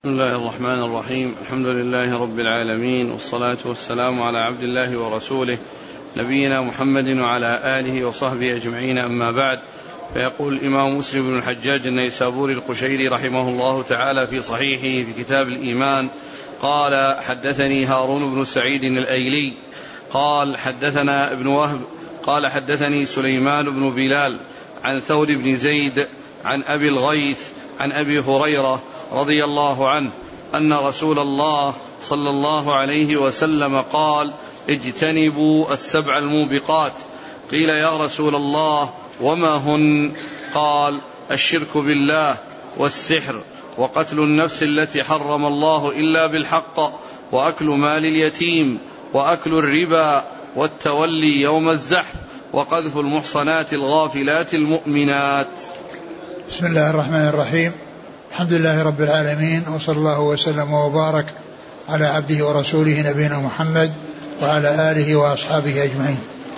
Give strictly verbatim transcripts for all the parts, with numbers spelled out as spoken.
بسم الله الرحمن الرحيم. الحمد لله رب العالمين، والصلاة والسلام على عبد الله ورسوله نبينا محمد وعلى آله وصحبه أجمعين، أما بعد. فيقول الإمام مسلم بن الحجاج النيسابوري القشيري رحمه الله تعالى في صحيحه في كتاب الإيمان قال: حدثني هارون بن سعيد الأيلي قال حدثنا ابن وهب قال حدثني سليمان بن بلال عن ثور بن زيد عن أبي الغيث عن أبي هريرة رضي الله عنه أن رسول الله صلى الله عليه وسلم قال: اجتنبوا السبع الموبقات. قيل: يا رسول الله وما هن؟ قال: الشرك بالله، والسحر، وقتل النفس التي حرم الله إلا بالحق، وأكل مال اليتيم، وأكل الربا، والتولي يوم الزحف، وقذف المحصنات الغافلات المؤمنات. بسم الله الرحمن الرحيم. الحمد لله رب العالمين، وصلى الله وسلم وبارك على عبده ورسوله نبينا محمد وعلى آله وأصحابه أجمعين.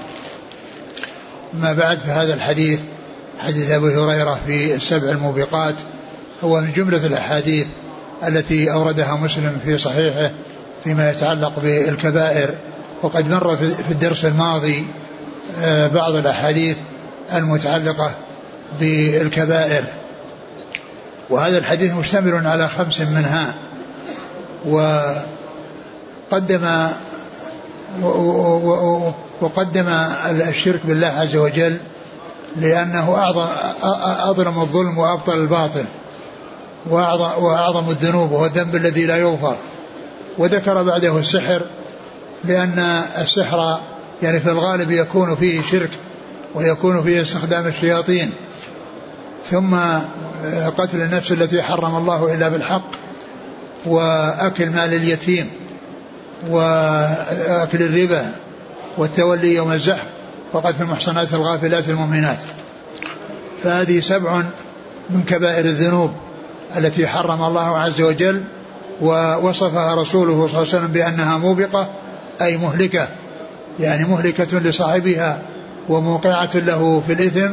ما بعد، فهذا الحديث حديث أبي هريرة في السبع الموبقات هو من جملة الأحاديث التي أوردها مسلم في صحيحه فيما يتعلق بالكبائر، وقد مر في الدرس الماضي بعض الأحاديث المتعلقة بالكبائر، وهذا الحديث مشتمل على خمس منها. وقدم وقدم الشرك بالله عز وجل لأنه أظلم الظلم وأبطل الباطل وأعظم الذنوب، وهو الذنب الذي لا يغفر. وذكر بعده السحر، لأن السحر يعني في الغالب يكون فيه شرك ويكون فيه استخدام الشياطين. ثم قتل النفس التي حرم الله إلا بالحق، وأكل مال اليتيم، وأكل الربا، والتولي يوم الزحف، وقذف المحصنات الغافلات المؤمنات. فهذه سبع من كبائر الذنوب التي حرم الله عز وجل، ووصفها رسوله صلى الله عليه وسلم بأنها موبقة، أي مهلكة، يعني مهلكة لصاحبها وموقعة له في الإثم،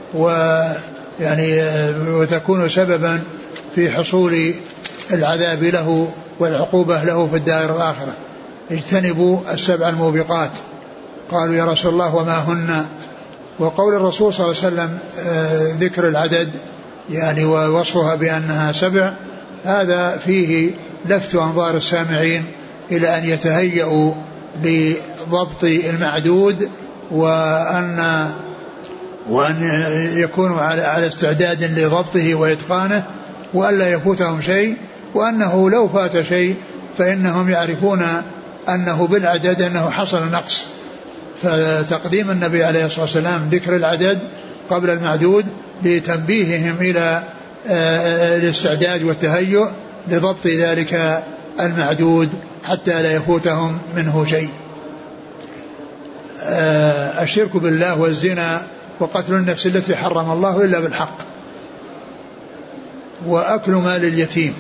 ويعني وتكون سببا في حصول العذاب له والعقوبة له في الدار الآخرة. اجتنبوا السبع الموبقات. قالوا: يا رسول الله وما هن؟ وقول الرسول صلى الله عليه وسلم ذكر العدد يعني ووصفها بأنها سبع، هذا فيه لفت أنظار السامعين إلى أن يتهيئوا لضبط المعدود، وأن وأن يكونوا على استعداد لضبطه وإتقانه، وألا يفوتهم شيء، وأنه لو فات شيء فإنهم يعرفون أنه بالعدد أنه حصل نقص. فتقديم النبي عليه الصلاة والسلام ذكر العدد قبل المعدود لتنبيههم إلى الاستعداد والتهيؤ لضبط ذلك المعدود حتى لا يفوتهم منه شيء. الشرك بالله، والزنا، وقتل النفس التي حرم الله إلا بالحق، وأكل مال اليتيم،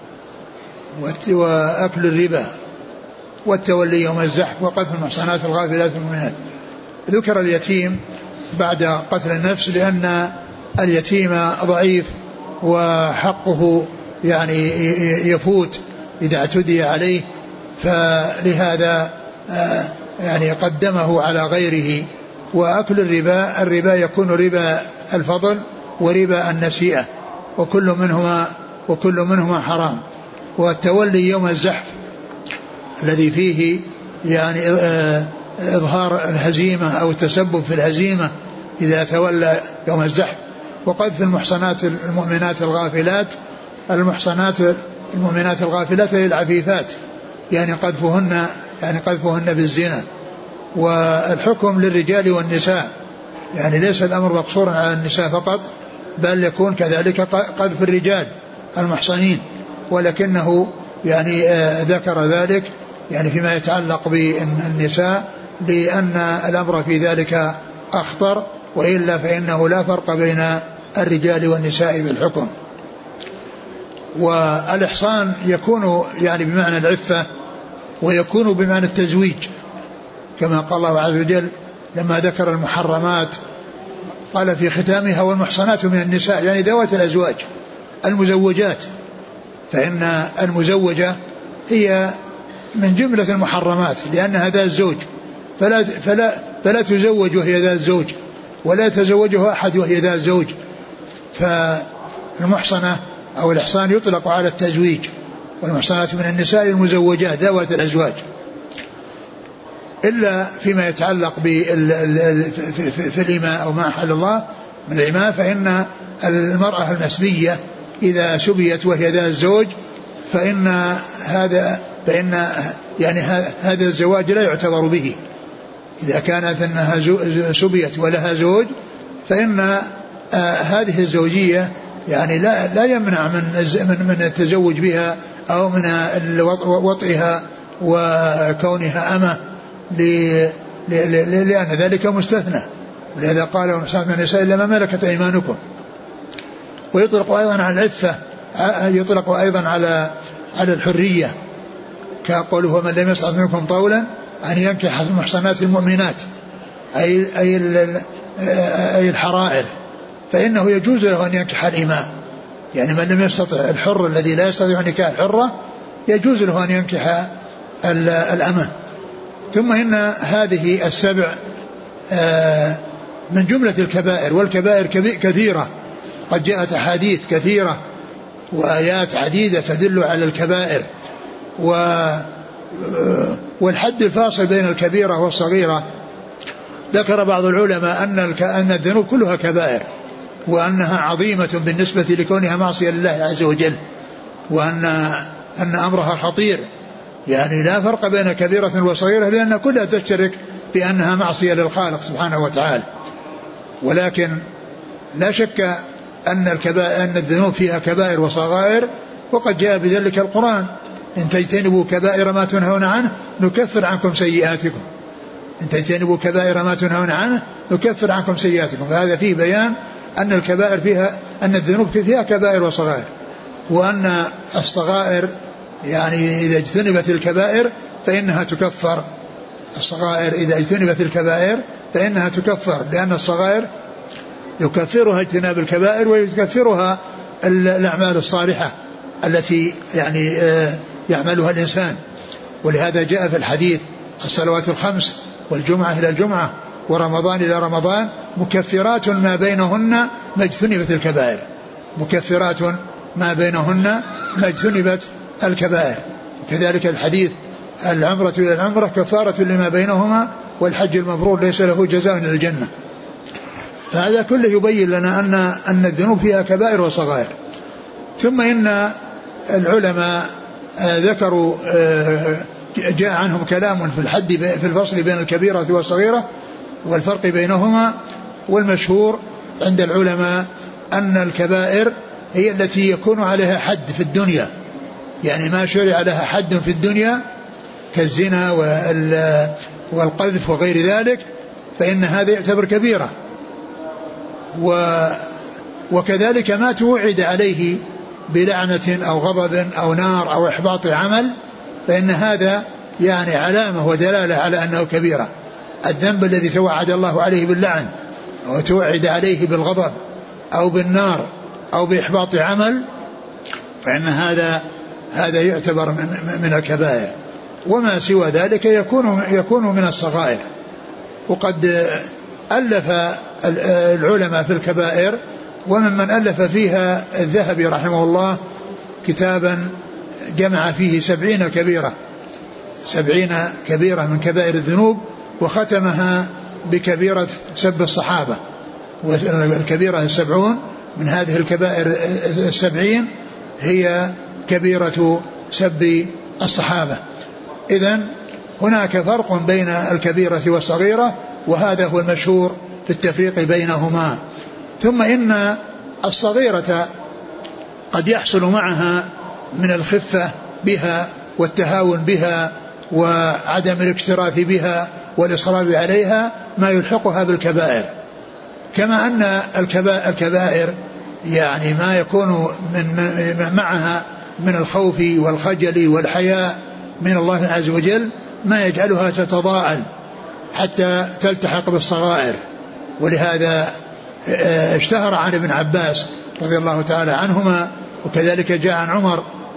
وأكل الربا، والتولي يوم الزحف، وقذف المحصنات الغافلات المؤمنات. ذكر اليتيم بعد قتل النفس لأن اليتيم ضعيف وحقه يعني يفوت إذا اعتدي عليه، فلهذا يعني قدمه على غيره. وأكل الربا، الربا يكون ربا الفضل وربا النسيئة، وكل منهما وكل منهما حرام. والتولي يوم الزحف الذي فيه يعني إظهار الهزيمة أو التسبب في الهزيمة إذا تولى يوم الزحف. وقذف المحصنات المؤمنات الغافلات، المحصنات المؤمنات الغافلات للعفيفات، يعني قذفهن يعني قذفهن بالزنا. والحكم للرجال والنساء، يعني ليس الأمر مقصورا على النساء فقط، بل يكون كذلك قذف الرجال المحصنين، ولكنه يعني ذكر ذلك يعني فيما يتعلق بالنساء لأن الأمر في ذلك أخطر، وإلا فإنه لا فرق بين الرجال والنساء بالحكم. والإحصان يكون يعني بمعنى العفة، ويكون بمعنى التزويج، كما قال الله عز وجل لما ذكر المحرمات قال في ختامها: والمحصنات من النساء، يعني ذوات الأزواج المزوجات، فإن المزوجة هي من جملة المحرمات لأنها ذات زوج، فلا, فلا, فلا تزوج وهي ذات زوج، ولا يتزوجها أحد وهي ذات زوج. فالمحصنة أو الإحصان يطلق على التزويج، والمحصنات من النساء المزوجات ذوات الأزواج، إلا فيما يتعلق في الإماء أو ما أحل الله من الإماء، فإن المرأة المسبية إذا سبيت وهي ذات زوج فإن هذا فإن يعني هذا الزواج لا يعتبر به. إذا كانت أنها سبيت ولها زوج فإن آه هذه الزوجية يعني لا لا يمنع من من من التزوج بها أو من وطئها وكونها أمة، لأن ذلك مستثنى، ولهذا قال ومحصنات من النساء إلا ما ملكت أيمانكم. ويطلق أيضا على العفة، يطلق أيضا على على الحرية، كقوله ومن لم يستطع منكم طولا أن ينكح المحصنات المؤمنات أي أي أي الحرائر، فإنه يجوز له أن ينكح الإماء. يعني من لم يستطع، الحر الذي لا يستطيع نكاح الحرة يجوز له أن ينكح الأمة. ثم إن هذه السبع من جملة الكبائر، والكبائر كثيرة، قد جاءت أحاديث كثيرة وآيات عديدة تدل على الكبائر. والحد الفاصل بين الكبيرة والصغيرة ذكر بعض العلماء أن الذنوب كلها كبائر، وأنها عظيمة بالنسبة لكونها معصية لله عز وجل، وأن أن أمرها خطير، يعني لا فرق بين كبيرة وصغيرة لأن كلها تشترك في أنها معصية للخالق سبحانه وتعالى. ولكن لا شك أن الكبائر أن الذنوب فيها كبائر وصغائر، وقد جاء بذلك القرآن إن تجتنبوا كبائر ما تنهون عنه نكفر عنكم سيئاتكم، إن تجتنبوا كبائر ما تنهون عنه نكفر عنكم سيئاتكم. فهذا فيه بيان أن الكبائر فيها أن الذنوب فيها كبائر وصغائر، وأن الصغائر يعني إذا اجتنبت الكبائر فإنها تكفر، الصغائر إذا اجتنبت الكبائر فإنها تكفر، لأن الصغائر يكفرها اجتناب الكبائر ويكفرها الأعمال الصالحة التي يعني يعملها الإنسان. ولهذا جاء في الحديث الصلوات الخمس والجمعة إلى الجمعة ورمضان إلى رمضان مكفرات ما بينهن ما اجتنبت الكبائر، مكفرات ما بينهن ما اجتنبت الكبائر. كذلك الحديث العمرة إلى العمرة كفارة لما بينهما والحج المبرور ليس له جزاء إلا الجنة. فهذا كله يبين لنا أن أن الذنوب فيها كبائر وصغائر. ثم إن العلماء ذكروا جاء عنهم كلام في الحد في الفصل بين الكبيرة والصغيرة والفرق بينهما، والمشهور عند العلماء أن الكبائر هي التي يكون عليها حد في الدنيا، يعني ما شرع لها حد في الدنيا كالزنا والقذف وغير ذلك فإن هذا يعتبر كبيرة. وكذلك ما توعد عليه بلعنة أو غضب أو نار أو إحباط عمل فإن هذا يعني علامة ودلالة على أنه كبيرة. الذنب الذي توعد الله عليه باللعن أو توعد عليه بالغضب أو بالنار أو بإحباط عمل فإن هذا هذا يعتبر من, من الكبائر، وما سوى ذلك يكون يكون من الصغائر. وقد ألف العلماء في الكبائر وممن ألف فيها الذهبي رحمه الله كتابا جمع فيه سبعين كبيرة سبعين كبيرة من كبائر الذنوب، وختمها بكبيرة سب الصحابة، والكبيرة السبعون من هذه الكبائر السبعين هي كبيرة سب الصحابة. إذن هناك فرق بين الكبيرة والصغيرة، وهذا هو المشهور في التفريق بينهما. ثم إن الصغيرة قد يحصل معها من الخفة بها والتهاون بها وعدم الاكتراث بها والإصرار عليها ما يلحقها بالكبائر، كما أن الكبائر يعني ما يكون من معها من الخوف والخجل والحياء من الله عز وجل ما يجعلها تتضاءل حتى تلتحق بالصغائر. ولهذا اشتهر عن ابن عباس رضي الله تعالى عنهما، وكذلك جاء عن عمر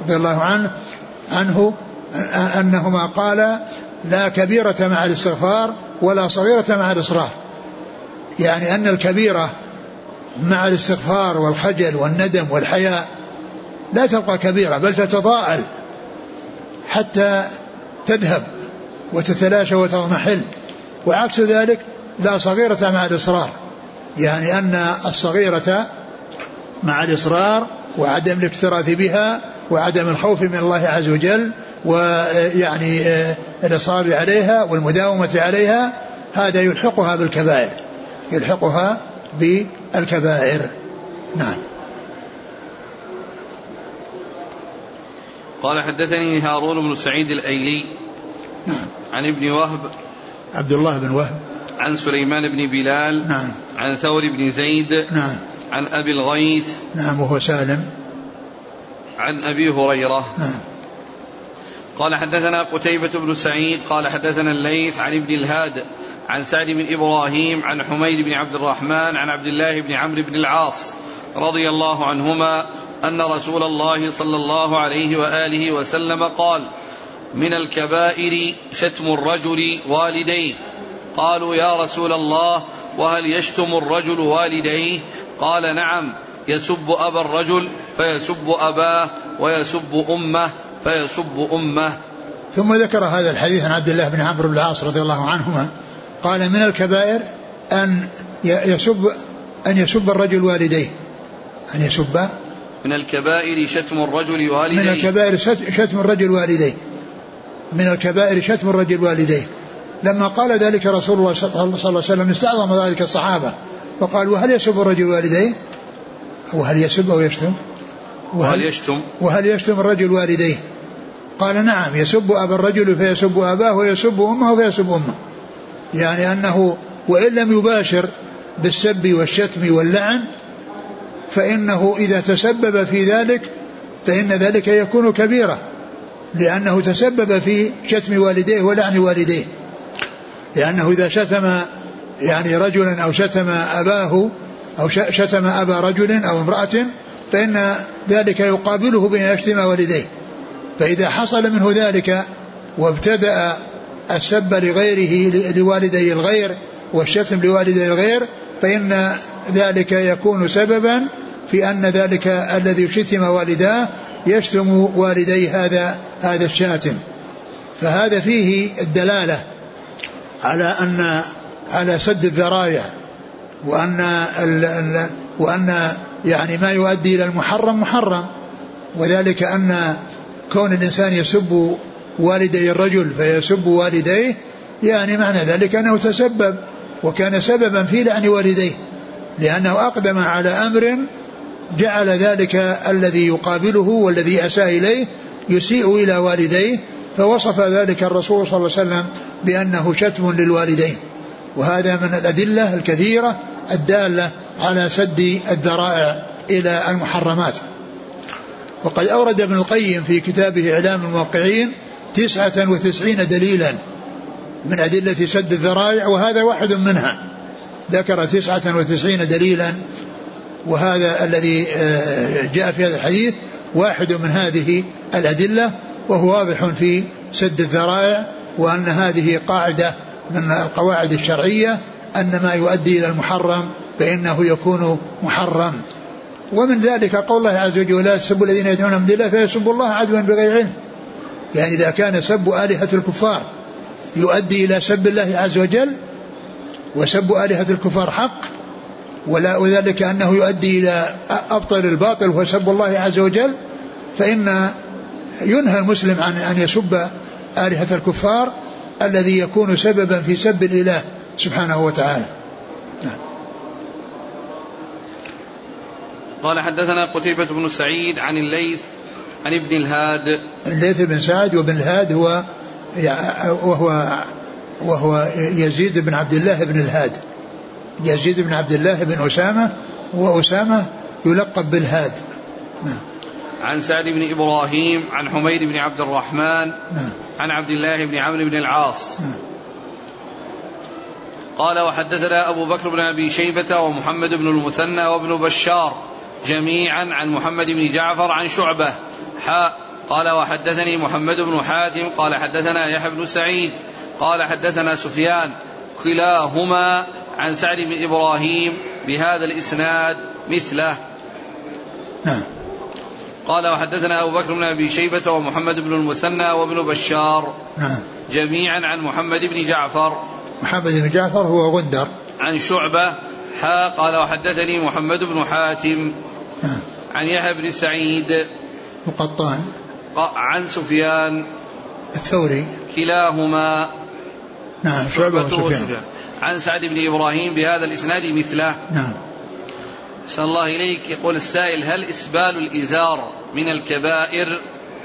رضي الله عنه عنه أنهما قال لا كبيرة مع الاستغفار ولا صغيرة مع الإصرار، يعني أن الكبيرة مع الاستغفار والخجل والندم والحياء لا تبقى كبيرة بل تتضاءل حتى تذهب وتتلاشى وتضمحل، وعكس ذلك لا صغيرة مع الإصرار، يعني أن الصغيرة مع الإصرار وعدم الاكتراث بها وعدم الخوف من الله عز وجل ويعني الإصرار عليها والمداومة عليها هذا يلحقها بالكبائر يلحقها بالكبائر. نعم. قال حدثني هارون بن سعيد الأيلي نعم. عن ابن وهب عبد الله بن وهب عن سليمان بن بلال نعم. عن ثور بن زيد نعم. عن أبي الغيث نعم وهو سالم عن أبي هريرة نعم. قال حدثنا قتيبة بن سعيد قال حدثنا الليث عن ابن الهاد عن سعد بن إبراهيم عن حميد بن عبد الرحمن عن عبد الله بن عمرو بن العاص رضي الله عنهما أن رسول الله صلى الله عليه وآله وسلم قال من الكبائر شتم الرجل والديه. قالوا يا رسول الله وهل يشتم الرجل والديه؟ قال نعم، يسب أبا الرجل فيسب أباه ويسب أمه فيسب أمه. ثم ذكر هذا الحديث عن عبد الله بن عمرو بن العاص رضي الله عنهما قال من الكبائر أن يسب أن يسب الرجل والديه أن يسب من الكبائر شتم الرجل والديه من الكبائر شتم الرجل والديه من الكبائر شتم الرجل والديه. لما قال ذلك رسول الله صلى الله عليه وسلم استعظم ذلك الصحابة وقال وهل يسب الرجل والديه وهل يسب أو يشتم وهل يشتم وهل يشتم الرجل والديه؟ قال نعم، يسب أبا الرجل فيسب أباه ويسب أمه فيسب أمه، يعني أنه وإن لم يباشر بالسب والشتم واللعن فإنه إذا تسبب في ذلك فإن ذلك يكون كبيرة، لأنه تسبب في شتم والديه ولعن والديه، لأنه إذا شتم يعني رجلا أو شتم أباه أو شتم أبا رجل أو امرأة فإن ذلك يقابله بأن يشتم والديه، فإذا حصل منه ذلك وابتدأ السب لغيره لوالدي الغير والشتم لوالدي الغير فإن ذلك يكون سببا في أن ذلك الذي شتم والداه يشتم والدي هذا هذا الشاتم. فهذا فيه الدلالة على أن على سد الذرائع، وأن ال ال وأن يعني ما يؤدي إلى المحرم محرم، وذلك أن كون الإنسان يسب والدي الرجل فيسب والديه يعني معنى ذلك أنه تسبب وكان سببا في لعن والديه، لأنه أقدم على أمر جعل ذلك الذي يقابله والذي أساء إليه يسيء إلى والديه، فوصف ذلك الرسول صلى الله عليه وسلم بأنه شتم للوالدين. وهذا من الأدلة الكثيرة الدالة على سد الذرائع إلى المحرمات. وقد أورد ابن القيم في كتابه إعلام الموقعين تسعة وتسعين دليلا من أدلة سد الذرائع، وهذا واحد منها، ذكر تسعة وتسعين دليلا، وهذا الذي جاء في هذا الحديث واحد من هذه الأدلة، وهو واضح في سد الذرائع، وأن هذه قاعدة من القواعد الشرعية أن ما يؤدي إلى المحرم فإنه يكون محرم. ومن ذلك قول الله عز وجل ولا تسبوا الذين يدعون من دون الله فيسبوا الله عدوا بغير علم، يعني إذا كان سب آلهة الكفار يؤدي إلى سب الله عز وجل وسب آلهة الكفار حق، ولا وذلك أنه يؤدي إلى أبطل الباطل وسب الله عز وجل، فإن ينهى المسلم عن أن يسب آلهة الكفار الذي يكون سببا في سب الإله سبحانه وتعالى. قال حدثنا قتيبة بن سعيد عن الليث عن ابن الهاد. الليث بن سعد وابن الهاد هو وهو وهو يزيد بن عبد الله بن الهاد، يزيد بن عبد الله بن أسامة، وأسامة يلقب بالهاد. نعم. عن سعد بن إبراهيم عن حميد بن عبد الرحمن نعم. عن عبد الله بن عمرو بن العاص. نعم. قال وحدثنا أبو بكر بن أبي شيبة ومحمد بن المثنى وابن بشار جميعا عن محمد بن جعفر عن شعبة حاء قال وحدثني محمد بن حاتم قال حدثنا يحيى بن سعيد قال حدثنا سفيان كلاهما عن سعد بن إبراهيم بهذا الإسناد مثله. نعم. قال وحدثنا أبو بكر بن أبي شيبة ومحمد بن المثنى وابن بشار نعم. جميعا عن محمد بن جعفر. محمد بن جعفر هو غندر. عن شعبة حا قال وحدثني محمد بن حاتم نعم. عن يحيى بن سعيد وقطان عن سفيان الثوري كلاهما نعم شعبة وسفيان عن سعد بن إبراهيم بهذا الإسناد مثله. نعم. صلى الله إليك. يقول السائل هل إسبال الإزار من الكبائر؟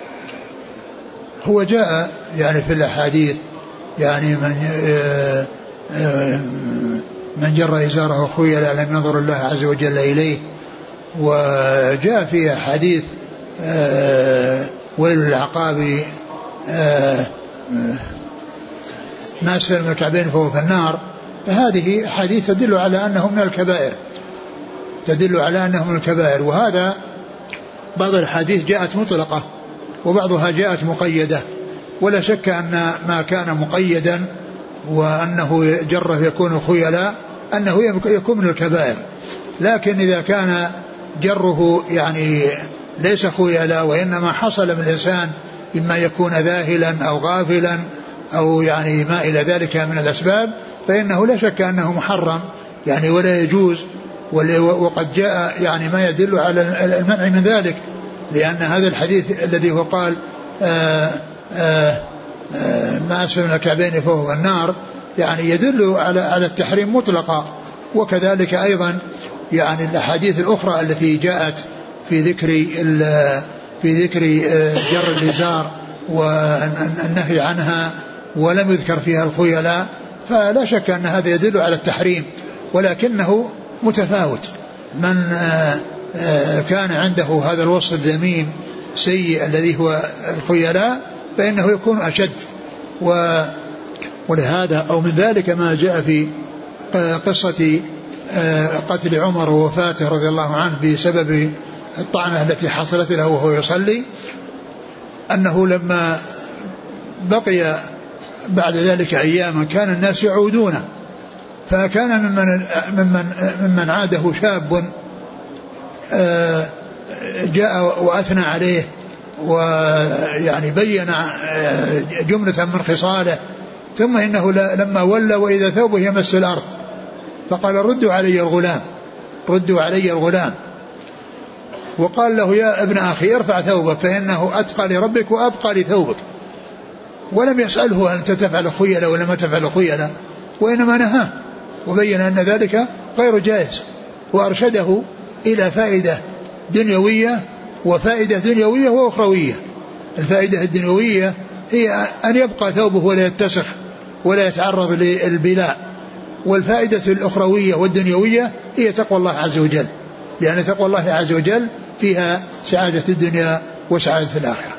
هو جاء يعني في الأحاديث يعني من من جر إزاره خيلا لم ينظر الله عز وجل إليه. وجاء في حديث ويل العقاب ما أسفل من الكعبين فهو في النار. فهذه حديث تدل على أنه من الكبائر تدل على أنه من الكبائر. وهذا بعض الحديث جاءت مطلقة وبعضها جاءت مقيدة. ولا شك أن ما كان مقيدا وأنه جره يكون خيلا أنه يكون من الكبائر. لكن إذا كان جره يعني ليس خيلا وإنما حصل من الإنسان إما يكون ذاهلا أو غافلا أو يعني ما إلى ذلك من الأسباب فإنه لا شك أنه محرم يعني ولا يجوز. وقد جاء يعني ما يدل على المنع من ذلك لأن هذا الحديث الذي هو قال آآ آآ آآ ما أسفل من الكعبين فهو النار يعني يدل على على التحريم مطلقا. وكذلك أيضا يعني الأحاديث الأخرى التي جاءت في ذكر في ذكر جر الإزار والنهي عنها ولم يذكر فيها الخيلاء فلا شك أن هذا يدل على التحريم ولكنه متفاوت. من كان عنده هذا الوصف الذميم سيء الذي هو الخيلاء فإنه يكون أشد. ولهذا أو من ذلك ما جاء في قصة قتل عمر ووفاته رضي الله عنه بسبب الطعنة التي حصلت له وهو يصلي أنه لما بقي بعد ذلك أياما كان الناس يعودون فكان ممن, ممن, ممن عاده شاب جاء وأثنى عليه ويعني بين جملة من خصاله ثم إنه لما ولى وإذا ثوبه يمس الأرض فقال ردوا علي الغلام ردوا علي الغلام وقال له يا ابن أخي ارفع ثوبك فإنه أتقى لربك وأبقى لثوبك ولم يسأله هل تفعل خيلا ولا ما تفعل خيلا وإنما نهاه وبين أن ذلك غير جائز وأرشده إلى فائدة دنيوية وفائدة دنيوية وأخروية. الفائدة الدنيوية هي أن يبقى ثوبه ولا يتسخ ولا يتعرض للبلاء والفائدة الأخروية والدنيوية هي تقوى الله عز وجل لأن تقوى الله عز وجل فيها سعادة الدنيا وسعادة الآخرة.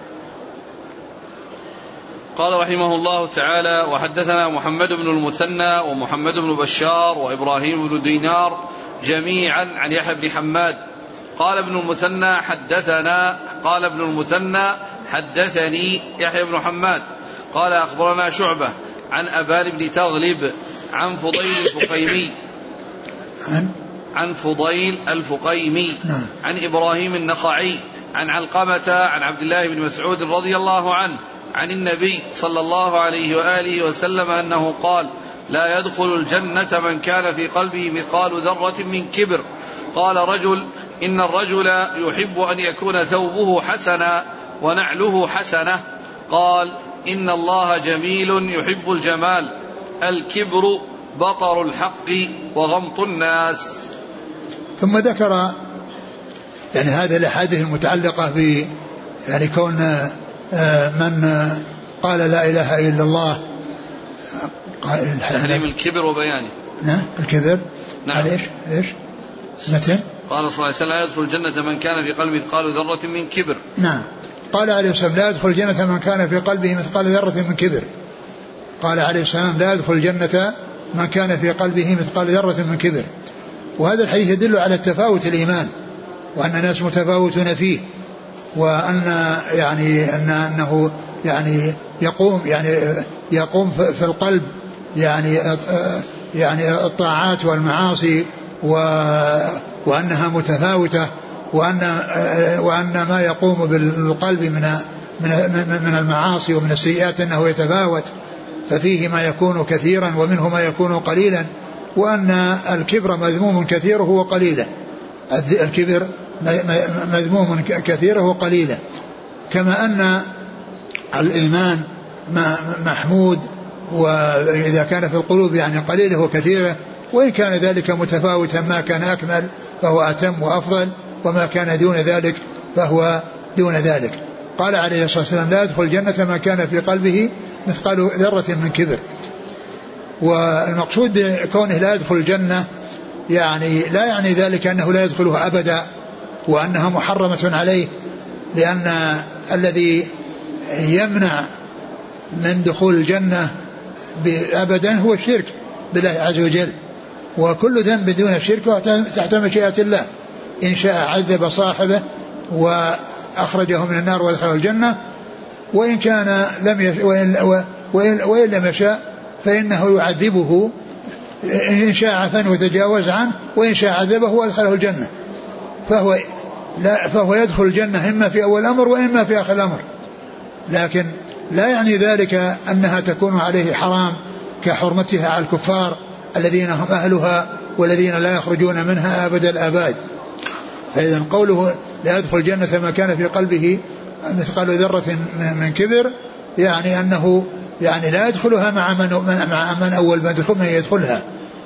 قال رحمه الله تعالى وحدثنا محمد بن المثنى ومحمد بن بشار وإبراهيم بن دينار جميعا عن يحيى بن حماد قال ابن المثنى حدثنا قال ابن المثنى حدثني يحيى بن حماد قال أخبرنا شعبة عن أبان بن تغلب عن فضيل الفقيمي عن عن فضيل الفقيمي نعم. عن إبراهيم النخعي عن علقمة عن عبد الله بن مسعود رضي الله عنه عن النبي صلى الله عليه وآله وسلم أنه قال لا يدخل الجنة من كان في قلبه مثقال ذرة من كبر. قال رجل إن الرجل يحب أن يكون ثوبه حسنا ونعله حسنة. قال إن الله جميل يحب الجمال الكبر بطر الحق وغمط الناس. ثم ذكر يعني هذه الأحاديث المتعلقة ب يعني كون من قال لا إله إلا الله تحريم الكبر وبيانه. نعم الكبر. نعم. ايش ايش متى قال صلى الله عليه وسلم لا يدخل الجنة من كان في قلبه مثقال ذرة من كبر. نعم. قال عليه السلام لا يدخل الجنة من كان في قلبه مثقال ذرة من كبر. قال عليه السلام لا يدخل الجنة من كان في قلبه مثقال ذرة من كبر. وهذا الحديث يدل على تفاوت الإيمان وأن الناس متفاوتون فيه وأن يعني أن أنه يعني يقوم يعني يقوم في القلب يعني يعني الطاعات والمعاصي وأنها متفاوتة، وأن وأن ما يقوم بالقلب من من من المعاصي ومن السيئات أنه يتفاوت، ففيه ما يكون كثيرا ومنه ما يكون قليلا، وأن الكبر مذموم كثيره وقليله، الكبر مذموم كثيره وقليله، كما أن الإيمان محمود وإذا كان في القلوب يعني قليله وكثيره، وإن كان ذلك متفاوتا ما كان أكمل فهو أتم وأفضل، وما كان دون ذلك فهو دون ذلك. قال عليه الصلاة والسلام لا يدخل الجنة ما كان في قلبه مثقال ذرة من كبر. والمقصود بكونه لا يدخل الجنة يعني لا يعني ذلك أنه لا يدخلها أبدا وأنها محرمة عليه، لأن الذي يمنع من دخول الجنة أبدا هو الشرك بالله عز وجل، وكل ذنب دون الشرك تحت مشيئة الله، إن شاء عذب صاحبه وأخرجه من النار وادخله الجنة، وإن كان لم يش... وإن... وإن... وإن لم يشاء فإنه يعذبه، إن شاء عفا وتجاوز عنه، وإن شاء عذبه وادخله الجنة، فهو لا فهو يدخل الجنة إما في أول الأمر وإما في آخر الأمر، لكن لا يعني ذلك أنها تكون عليه حرام كحرمتها على الكفار الذين هم أهلها والذين لا يخرجون منها أبد الآباد. فإذا قوله لا يدخل الجنة ما كان في قلبه مثقال ذرة من كبر يعني أنه يعني لا يدخلها مع من, مع من أول ما يدخل من يدخلها،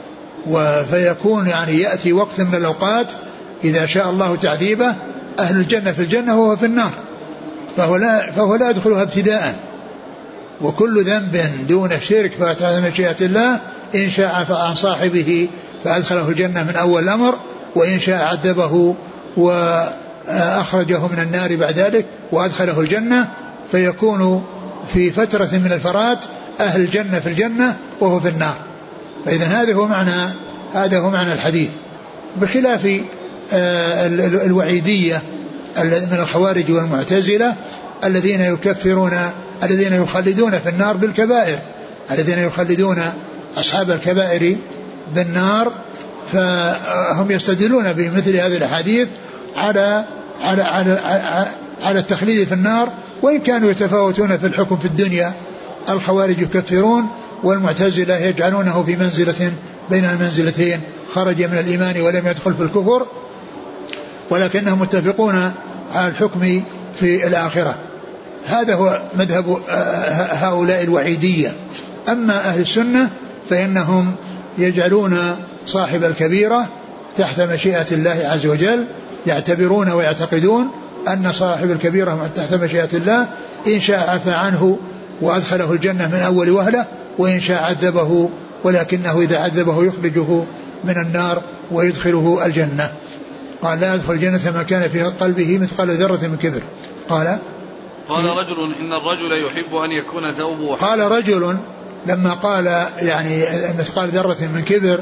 فيكون يعني يأتي وقت من الأوقات إذا شاء الله تعذيبه أهل الجنة في الجنة وهو في النار، فهو لا, فهو لا يدخلها ابتداء. وكل ذنب دون الشرك فتحت مشيئة الله، إن شاء عفى عن صاحبه فأدخله الجنة من أول الأمر، وإن شاء عذبه وأخرجه من النار بعد ذلك وأدخله الجنة، فيكون في فترة من الفرات أهل الجنة في الجنة وهو في النار. فإذا هذا هو معنى هذا هو معنى الحديث، بخلاف الوعيدية من الخوارج والمعتزلة الذين يكفرون الذين يخلدون في النار بالكبائر، الذين يخلدون أصحاب الكبائر بالنار، فهم يستدلون بمثل هذه الأحاديث على على على على التخليد في النار، وإن كانوا يتفاوتون في الحكم في الدنيا. الخوارج يكفرون والمعتزلة يجعلونه في منزلة بين المنزلتين، خرج من الإيمان ولم يدخل في الكفر، ولكنهم متفقون على الحكم في الآخرة. هذا هو مذهب هؤلاء الوعيدية. أما أهل السنة فإنهم يجعلون صاحب الكبيرة تحت مشيئة الله عز وجل، يعتبرون ويعتقدون أن صاحب الكبيرة تحت مشيئة الله، إن شاء عفى عنه وأدخله الجنة من أول وهلة، وإن شاء عذبه، ولكنه إذا عذبه يخرجه من النار ويدخله الجنة. قال لا يدخل الجنة ما كان في قلبه مثقال ذرة من كبر. قال قال رجل إن الرجل يحب أن يكون ثوبه قال رجل لما قال يعني مثقال ذرة من كبر،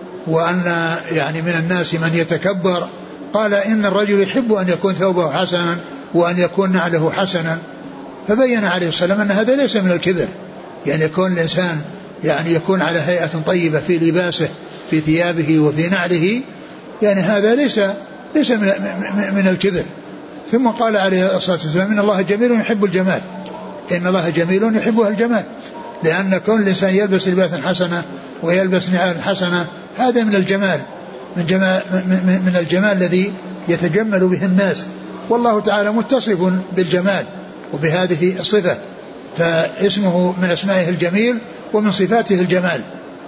وأن يعني من الناس من يتكبر، قال إن الرجل يحب أن يكون ثوبه حسنا وأن يكون نعله حسنا، فبين عليه السلام أن هذا ليس من الكبر، يعني يكون الإنسان يعني يكون على هيئة طيبة في لباسه في ثيابه وفي نعله، يعني هذا ليس ليس من, من الكبر. ثم قال عليه الصلاة والسلام إن الله جميل يحب الجمال، إن الله جميل يحب الجمال، لأن كل الإنسان يلبس لباسا حسنة ويلبس نعال حسنة هذا من الجمال، من, جمال من, من الجمال الذي يتجمل به الناس، والله تعالى متصف بالجمال وبهذه الصفة، فاسمه من أسمائه الجميل ومن صفاته الجمال.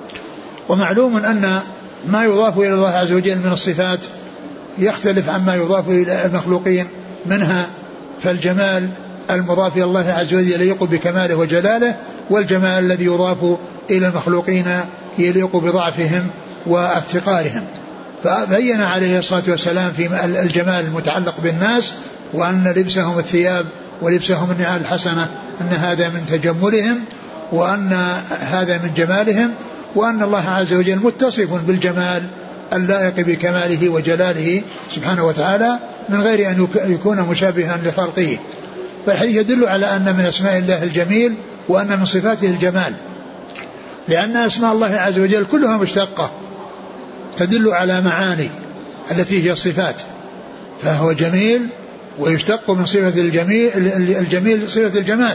ومعلوم أن ما يضاف إلى الله عز وجل من الصفات يختلف عما يضاف إلى المخلوقين منها، فالجمال المضاف إلى الله عز وجل يليق بكماله وجلاله، والجمال الذي يضاف إلى المخلوقين يليق بضعفهم وافتقارهم. فبين عليه الصلاة والسلام في الجمال المتعلق بالناس، وأن لبسهم الثياب ولبسهم النعال الحسنة أن هذا من تجملهم وأن هذا من جمالهم، وأن الله عز وجل متصف بالجمال اللائق بكماله وجلاله سبحانه وتعالى، من غير أن يكون مشابها لخلقه. فالحديث يدل على أن من أسماء الله الجميل وأن من صفاته الجمال، لأن أسماء الله عز وجل كلها مشتقة تدل على معاني التي هي الصفات، فهو جميل ويشتق من صفة الجميل الجميل صفة الجمال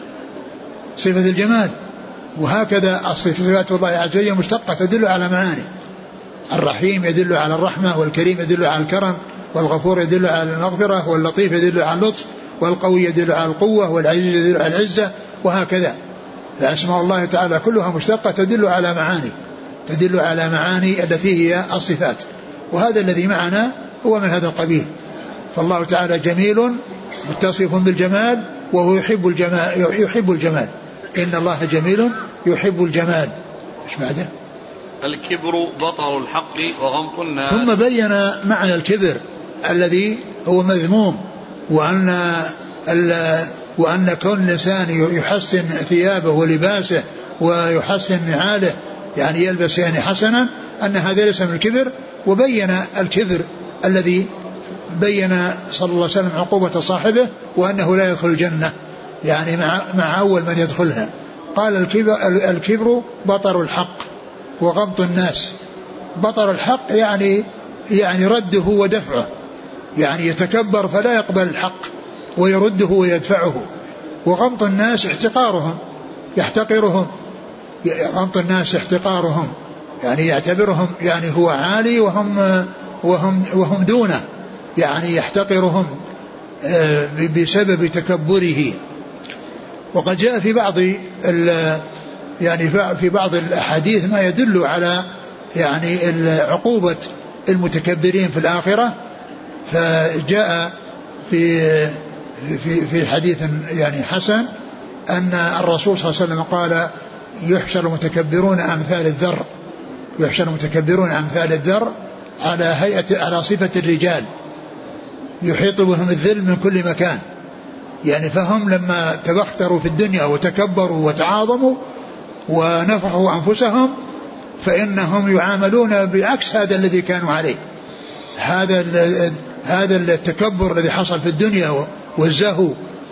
صفة الجمال وهكذا صفات الله عز وجل مشتقة تدل على معاني. الرحيم يدل على الرحمة، والكريم يدل على الكرم، والغفور يدل على المغفرة، واللطيف يدل على اللطف، والقوي يدل على القوة، والعزيز يدل على العزة، وهكذا. فأسماء الله تعالى كلها مشتقة تدل على معاني تدل على معاني التي هي الصفات، وهذا الذي معنا هو من هذا القبيل. فالله تعالى جميل متصف بالجمال وهو يحب الجمال يحب الجمال إن الله جميل يحب الجمال. إيش بعده؟ الكبر بطر الحق وغمط الناس. ثم بين معنى الكبر الذي هو مذموم، وأن وأن كون الإنسان يحسن ثيابه ولباسه ويحسن نعاله، يعني يلبس يعني حسنا، أن هذا ليس من الكبر. وبين الكبر الذي بين صلى الله عليه وسلم عقوبة صاحبه وأنه لا يدخل الجنة، يعني مع, مع أول من يدخلها. قال الكبر, الكبر بطر الحق وغمط الناس. بطر الحق يعني يعني رده ودفعه، يعني يتكبر فلا يقبل الحق ويرده ويدفعه. وغمط الناس احتقارهم، يحتقرهم. غمط الناس احتقارهم، يعني يعتبرهم يعني هو عالي وهم وهم وهم دونه، يعني يحتقرهم بسبب تكبره. وقد جاء في بعض يعني في بعض الأحاديث ما يدل على يعني عقوبة المتكبرين في الآخرة. فجاء في في في حديث يعني حسن أن الرسول صلى الله عليه وسلم قال: يحشر المتكبرون أمثال الذر يحشر المتكبرون أمثال الذر على هيئة على صفة الرجال، يحيط بهم الذل من كل مكان. يعني فهم لما تبختروا في الدنيا وتكبروا وتعاظموا ونفخوا أنفسهم فإنهم يعاملون بعكس هذا الذي كانوا عليه. هذا هذا التكبر الذي حصل في الدنيا والزهو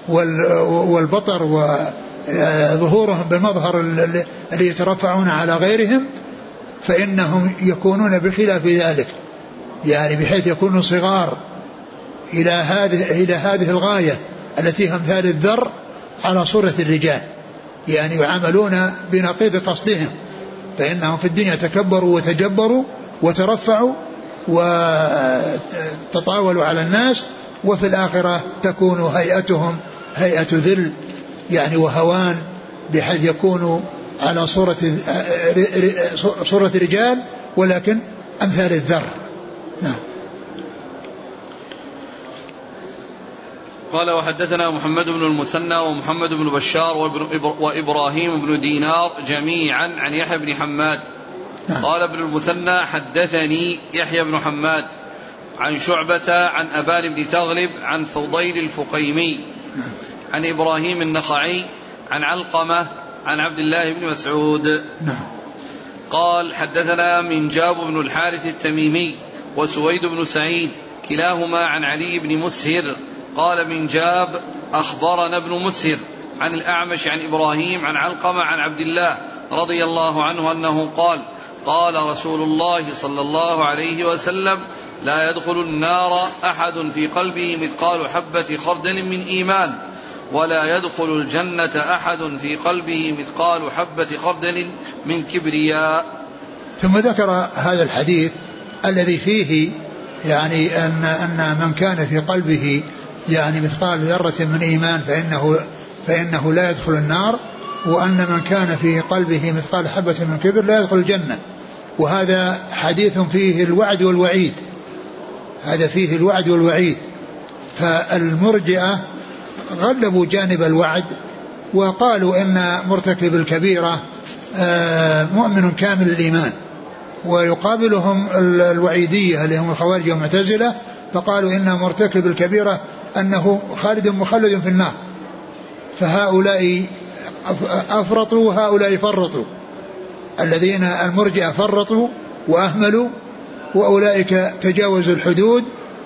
والبطر وظهورهم بالمظهر الذي يترفعون على غيرهم، فإنهم يكونون بخلاف ذلك، يعني بحيث يكونوا صغار إلى هذه إلى هذه الغاية التي هم أمثال الذر على صورة الرجال، يعني يعاملون بنقيض قصدهم. فإنهم في الدنيا تكبروا وتجبروا وترفعوا وتطاولوا على الناس، وفي الآخرة تكون هيئتهم هيئة ذل يعني وهوان، بحيث يكونوا على صورة صورة رجال ولكن أمثال الذر. نعم. قال: وحدثنا محمد بن المثنى ومحمد بن بشار وإبراهيم بن دينار جميعا عن يحيى بن حماد. نعم. قال ابن المثنى: حدثني يحيى بن حماد عن شعبة عن أبان بن تغلب عن فضيل الفقيمي. نعم. عن إبراهيم النخعي عن علقمة عن عبد الله بن مسعود. نعم. قال: حدثنا منجاب بن الحارث التميمي وسويد بن سعيد كلاهما عن علي بن مسهر. قال منجاب: أخبرنا ابن مسهر عن الأعمش عن إبراهيم عن علقمة عن عبد الله رضي الله عنه أنه قال: قال رسول الله صلى الله عليه وسلم: لا يدخل النار أحد في قلبه مثقال حبة خردل من إيمان، ولا يدخل الجنة أحد في قلبه مثقال حبة خردل من كبرياء. ثم ذكر هذا الحديث الذي فيه يعني أن أن من كان في قلبه يعني مثقال ذرة من إيمان فإنه فإنه لا يدخل النار، وأن من كان في قلبه مثقال حبة من كبر لا يدخل الجنة. وهذا حديث فيه الوعد والوعيد هذا فيه الوعد والوعيد. فالمرجئة غلبوا جانب الوعد وقالوا إن مرتكب الكبيرة مؤمن كامل الإيمان، ويقابلهم الوعيدية اللي هم الخوارج والمعتزلة، فقالوا إن مرتكب الكبيرة أنه خالد مخلد في النار. فهؤلاء أفرطوا وهؤلاء فرطوا، الذين المرجئة فرطوا وأهملوا، وأولئك تجاوزوا الحدود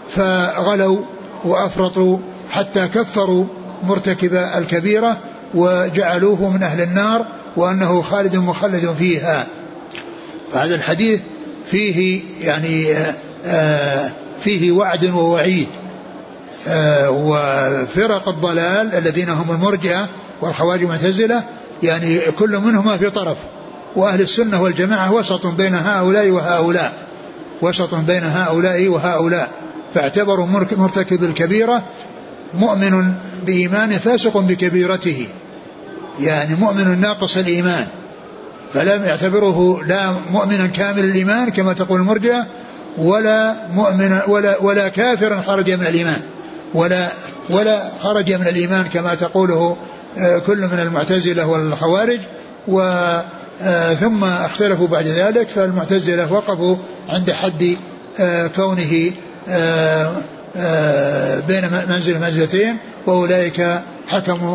فغلوا وأفرطوا حتى كفروا مرتكب الكبيرة وجعلوه من أهل النار وأنه خالد مخلد فيها. فهذا الحديث فيه يعني آه فيه وعد ووعيد. آه وفرق الضلال الذين هم المرجئة والخوارج المعتزلة يعني كل منهما في طرف، وأهل السنة والجماعة وسط بين هؤلاء وهؤلاء، وسط بين هؤلاء وهؤلاء، فاعتبروا مرتكب الكبيرة مؤمن بإيمان فاسق بكبيرته، يعني مؤمن ناقص الإيمان، فلم يعتبره لا مؤمنا كامل الإيمان كما تقول المرجئة، ولا مؤمن ولا ولا كافرا خرج من الإيمان، ولا ولا خرج من الإيمان كما تقوله كل من المعتزلة والخوارج. وثم اختلفوا بعد ذلك، فالمعتزلة وقفوا عند حد كونه بين منزل منزلتين، وأولئك حكموا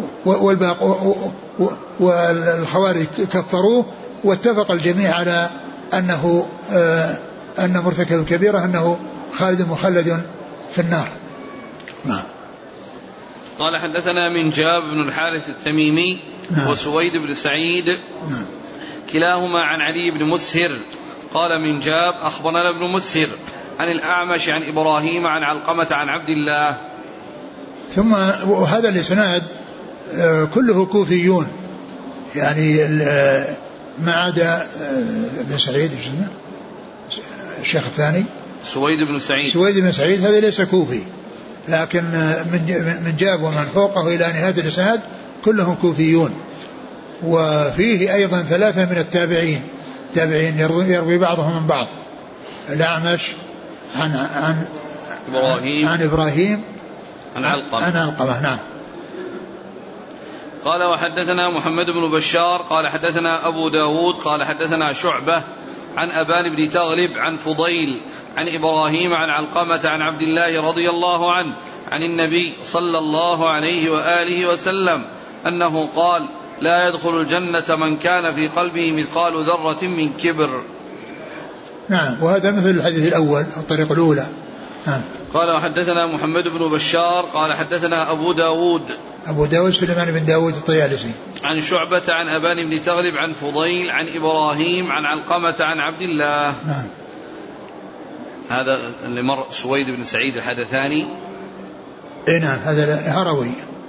والخوارج كفروه، واتفق الجميع على أنه أن مرتكب الكبيرة أنه خالد مخلد في النار. نعم. قال حدثنا من جاب بن الحارث التميمي نعم. وسويد بن سعيد نعم. كلاهما عن علي بن مسهر. قال من جاب أخبرنا ابن مسهر عن الأعمش عن إبراهيم عن علقمة عن عبد الله. ثم وهذا الإسناد كله كوفيون، يعني ما عدا ابن سعيد الشيخ الثاني سويد بن سعيد سويد بن سعيد هذا ليس كوفي، لكن من جاب ومن فوقه إلى نهاية الإسناد كلهم كوفيون. وفيه أيضا ثلاثة من التابعين تابعين يروي بعضهم من بعض. الأعمش عن عن إبراهيم عن إبراهيم عن علقمة عن علقمة نعم. قال وحدثنا محمد بن بشار قال حدثنا أبو داود قال حدثنا شعبة عن أبان بن تغلب عن فضيل عن إبراهيم عن علقمة عن عبد الله رضي الله عنه عن النبي صلى الله عليه وآله وسلم أنه قال لا يدخل الجنة من كان في قلبه مثقال ذرة من كبر. نعم. وهذا مثل الحديث الأول الطريق الأولى. نعم. قال وحدثنا محمد بن بشار قال حدثنا أبو داود أبو داود سليمان بن داود الطيالسي عن شعبة عن أبان بن تغلب عن فضيل عن إبراهيم عن علقمة عن عبد الله. نعم. هذا اللي مر سويد بن سعيد الحدثاني. اي نعم هذا هروي.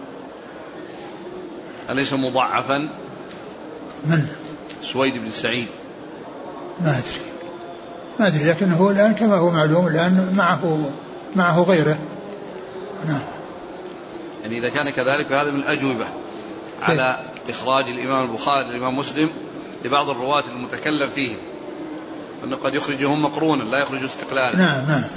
أليس مضاعفا؟ من؟ سويد بن سعيد. ما أدري ما أدري لكنه الآن كما هو معلوم الآن معه معه غيره. نعم. يعني إذا كان كذلك فهذا من الأجوبة على إخراج الإمام البخاري الإمام مسلم لبعض الرواة المتكلم فيه أنه قد يخرجهم مقرونا لا يخرج استقلالا. نعم نعم.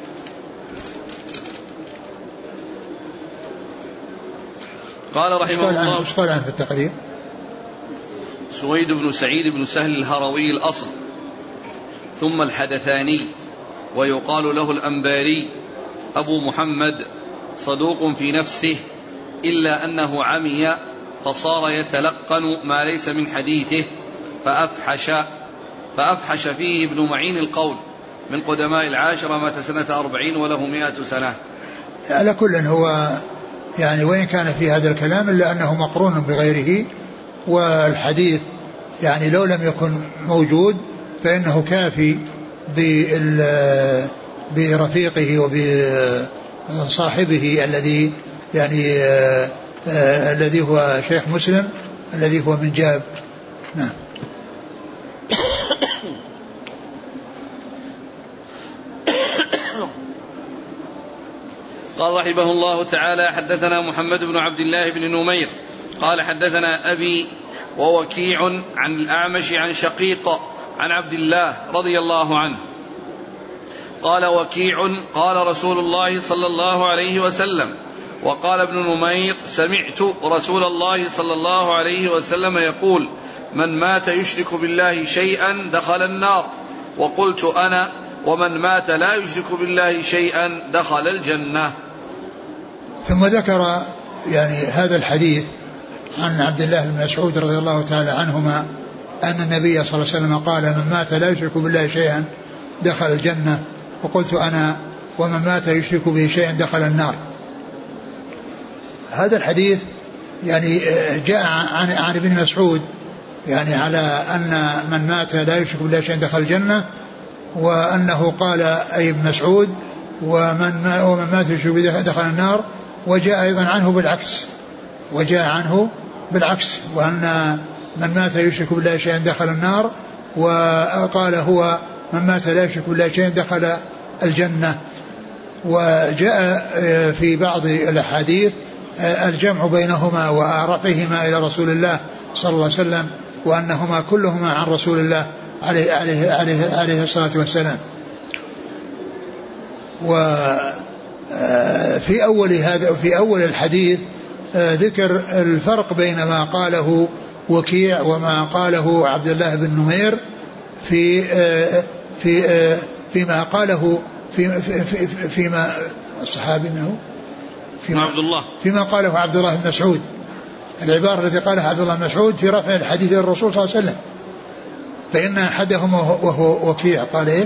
قال رحمه الله ايش قال عنه في التقرير؟ سويد بن سعيد بن سهل الهروي الأصل ثم الحدثاني ويقال له الأنباري أبو محمد صدوق في نفسه إلا أنه عمي فصار يتلقن ما ليس من حديثه فأفحش فأفحش فيه ابن معين القول من قدماء العاشرة مات سنة أربعين وله مئة سنة. على كل هو يعني وين كان في هذا الكلام إلا أنه مقرون بغيره، والحديث يعني لو لم يكن موجود فإنه كافي برفيقه وبصاحبه الذي يعني آه آه الذي هو شيخ مسلم الذي هو من جاب. نعم. قال رحمه الله تعالى حدثنا محمد بن عبد الله بن نمير قال حدثنا أبي ووكيع عن الأعمش عن شقيق عن عبد الله رضي الله عنه قال وكيع قال رسول الله صلى الله عليه وسلم وقال ابن نمير سمعت رسول الله صلى الله عليه وسلم يقول من مات يشرك بالله شيئا دخل النار وقلت أنا ومن مات لا يشرك بالله شيئا دخل الجنة. ثم ذكر يعني هذا الحديث عن عبد الله بن مسعود رضي الله تعالى عنهما أن النبي صلى الله عليه وسلم قال من مات لا يشرك بالله شيئا دخل الجنة وقلت أنا ومن مات يشرك به شيئا دخل النار. هذا الحديث يعني جاء عن, عن ابن مسعود يعني على أن من مات لا يشرك بالله شيئا دخل الجنة، وأنه قال أي ابن مسعود ومن, ومن مات يشرك به دخل النار. وجاء أيضا عنه بالعكس، وجاء عنه بالعكس وأن من مات يشرك بالله شيئا دخل النار، وقال هو من مات لا يشرك بالله شيئا دخل الجنة. وجاء في بعض الأحاديث الجمع بينهما ورفعهما إلى رسول الله صلى الله عليه وسلم، وأنهما كلهما عن رسول الله عليه, عليه, عليه, عليه الصلاة والسلام. وفي أول هذا في أول الحديث ذكر الفرق بين ما قاله وكيع وما قاله عبد الله بن نمير في في فيما قاله في في فيما الصحابي منه فيما عبد الله فيما قاله عبد الله بن مسعود، العبارة التي قالها عبد الله بن مسعود في رفع الحديث إلى الرسول صلى الله عليه وسلم. فإن أحدهم وهو وكيع قال إيش؟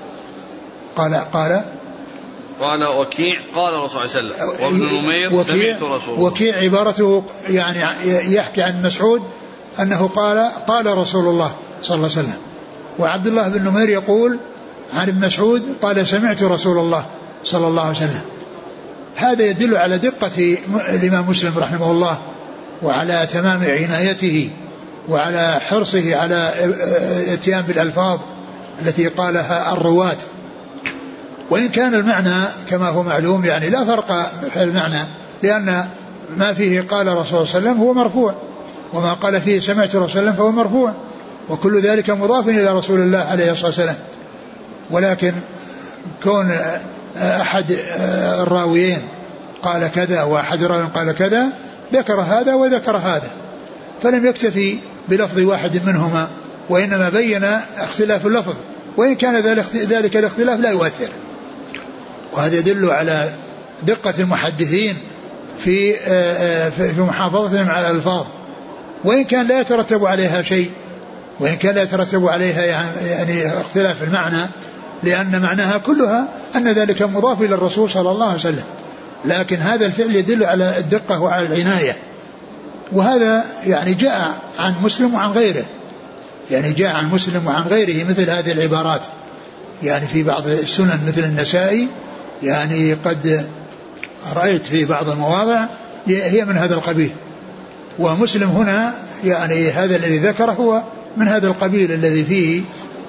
قال قال قال وكيع قال الرسول صلى الله عليه وسلم، وابن نمير سمعت رسول. وكيع عبارته يعني يحكي عن مسعود أنه قال قال رسول الله صلى الله عليه وسلم، وعبد الله بن نمير يقول عن ابن مسعود قال سمعت رسول الله صلى الله عليه وسلم. هذا يدل على دقة الإمام مسلم رحمه الله، وعلى تمام عنايته، وعلى حرصه على اتيان بالألفاظ التي قالها الرواة. وإن كان المعنى كما هو معلوم يعني لا فرق في المعنى، لأن ما فيه قال رسول الله صلى الله عليه وسلم هو مرفوع، وما قال فيه سمعت رسول الله صلى الله عليه وسلم فهو مرفوع، وكل ذلك مضاف إلى رسول الله عليه الصلاة والسلام. ولكن كون أحد الراويين قال كذا وأحد الراويين قال كذا ذكر هذا وذكر هذا، فلم يكتفي بلفظ واحد منهما، وإنما بين اختلاف اللفظ، وإن كان ذلك الاختلاف لا يؤثر. وهذا يدل على دقة المحدثين في في محافظتهم على الألفاظ، وإن كان لا يترتب عليها شيء، وإن كان لا يترتب عليها يعني اختلاف المعنى، لأن معناها كلها أن ذلك مضاف إلى الرسول صلى الله عليه وسلم. لكن هذا الفعل يدل على الدقة وعلى العناية، وهذا يعني جاء عن مسلم وعن غيره، يعني جاء عن مسلم وعن غيره مثل هذه العبارات. يعني في بعض السنن مثل النسائي يعني قد رأيت في بعض المواضع هي من هذا القبيل، ومسلم هنا يعني هذا الذي ذكره هو من هذا القبيل الذي فيه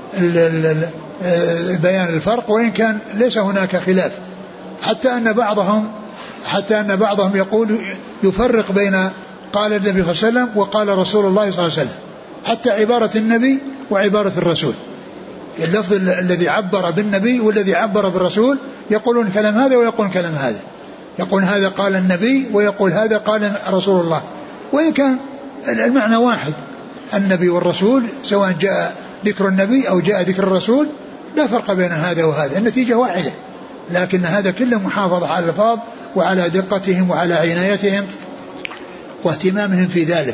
بيان الفرق، وإن كان ليس هناك خلاف، حتى أن بعضهم حتى أن بعضهم يقول يفرق بين قال النبي صلى الله عليه وسلم وقال رسول الله صلى الله عليه وسلم، حتى عبارة النبي وعبارة الرسول، اللفظ الذي عبر بالنبي والذي عبر بالرسول يقولون كلام هذا ويقولون كلام هذا، يقول هذا قال النبي ويقول هذا قال رسول الله، وإن كان المعنى واحد النبي والرسول، سواء جاء ذكر النبي أو جاء ذكر الرسول لا فرق بين هذا وهذا، النتيجة واحدة، لكن هذا كله محافظة على الألفاظ وعلى دقتهم وعلى عنايتهم واهتمامهم في ذلك.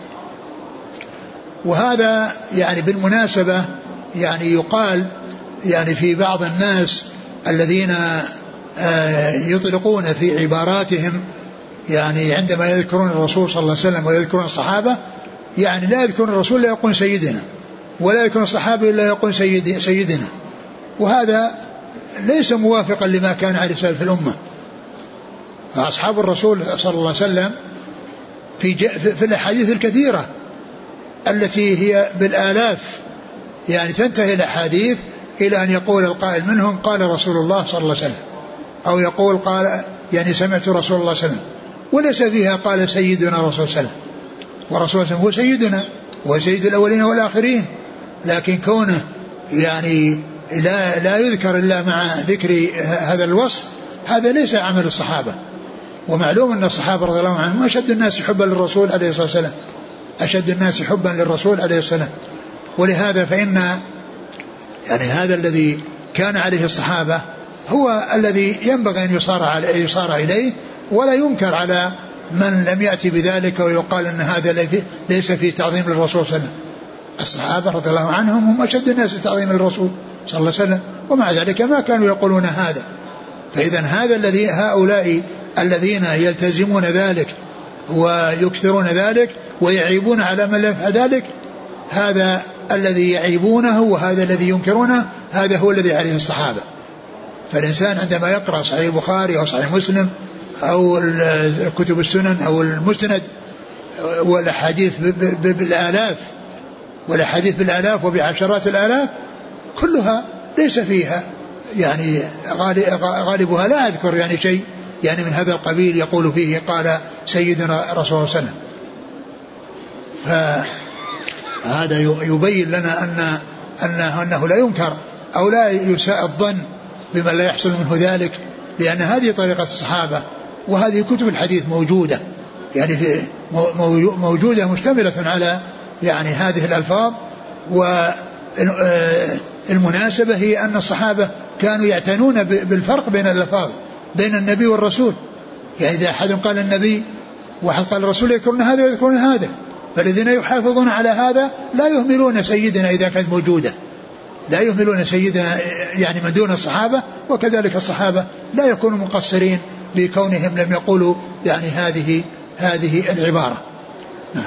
وهذا يعني بالمناسبة يعني يقال يعني في بعض الناس الذين يطلقون في عباراتهم يعني عندما يذكرون الرسول صلى الله عليه وسلم ويذكرون الصحابة، يعني لا يذكرون الرسول لا يقول سيدنا، ولا يذكرون الصحابة إلا يقول سيد سيدنا، وهذا ليس موافقا لما كان عليه سلف الأمة. فأصحاب الرسول صلى الله عليه وسلم في, في الأحاديث الكثيرة التي هي بالآلاف يعني تنتهي الأحاديث إلى أن يقول القائل منهم قال رسول الله صلى الله عليه وسلم، أو يقول قال يعني سمعت رسول الله صلى الله عليه وسلم، وليس فيها قال سيدنا رسول الله صلى الله عليه وسلم، ورسول الله هو سيدنا وهو سيد الأولين والآخرين، لكن كونه يعني لا, لا يذكر إلا مع ذكر هذا الوصف هذا ليس عمل الصحابة. ومعلوم أن الصحابة رضي الله عنهم أشد الناس حبا للرسول عليه الصلاة والسلام، أشد الناس حبا للرسول عليه السلام. ولهذا فإن يعني هذا الذي كان عليه الصحابة هو الذي ينبغي أن يصار, يصار إليه، ولا ينكر على من لم يأتي بذلك ويقال أن هذا ليس فيه تعظيم للرسول صلى الله عليه وسلم. الصحابة رضي الله عنهم هم أشد الناس تعظيم للرسول صلى الله عليه وسلم، ومع ذلك ما كانوا يقولون هذا، فإذا هذا الذي هؤلاء الذين يلتزمون ذلك ويكثرون ذلك ويعيبون على من لا يفعل ذلك، هذا الذي يعيبونه وهذا الذي ينكرونه هذا هو الذي عليه الصحابة. فالإنسان عندما يقرأ صحيح البخاري أو صحيح مسلم أو كتب السنن أو المسند والأحاديث بالآلاف والأحاديث بالآلاف وبعشرات الآلاف كلها ليس فيها يعني غالبها لا أذكر يعني شيء يعني من هذا القبيل يقول فيه قال سيدنا رسول الله صلى الله عليه وسلم. فهذا يبين لنا أن أنه, أنه لا ينكر أو لا يساء الظن بمن لا يحصل منه ذلك، لأن هذه طريقة الصحابة وهذه كتب الحديث موجودة يعني في موجودة مشتملة على يعني هذه الألفاظ. والمناسبة هي أن الصحابة كانوا يعتنون بالفرق بين الألفاظ بين النبي والرسول، يعني إذا أحد قال النبي واحد قال الرسول يذكرون هذا ويذكرون هذا، فالذين يحافظون على هذا لا يهملون سيدنا إذا كانت موجودة، لا يهملون سيدنا يعني من دون الصحابة، وكذلك الصحابة لا يكونوا مقصرين بكونهم لم يقولوا يعني هذه هذه العبارة. نعم.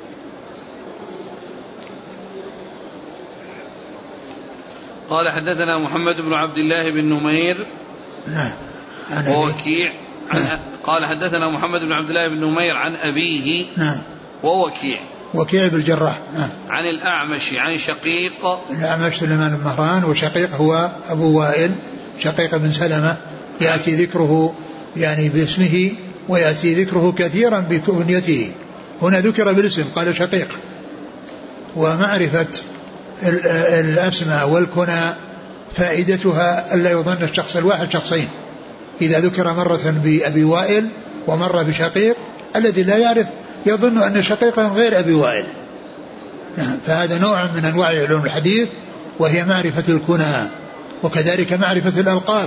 قال حدثنا محمد بن عبد الله بن نمير نعم ووكيع عن قال حدثنا محمد بن عبد الله بن نمير عن أبيه نعم ووكيع وكيع بالجراح نعم عن الأعمش عن شقيق الأعمش سليمان بن مهران، وشقيق هو أبو وائل شقيق بن سلمة، يأتي ذكره يعني باسمه ويأتي ذكره كثيرا بكنيته، هنا ذكر بالاسم قال شقيق. ومعرفة الأسماء والكنى فائدتها ألا يظن الشخص الواحد شخصين، إذا ذكر مرة بأبي وائل ومرة بشقيق الذي لا يعرف يظن أن شقيقا غير أبي وائل. فهذا نوع من أنواع علوم الحديث وهي معرفة الكنى، وكذلك معرفة الألقاب،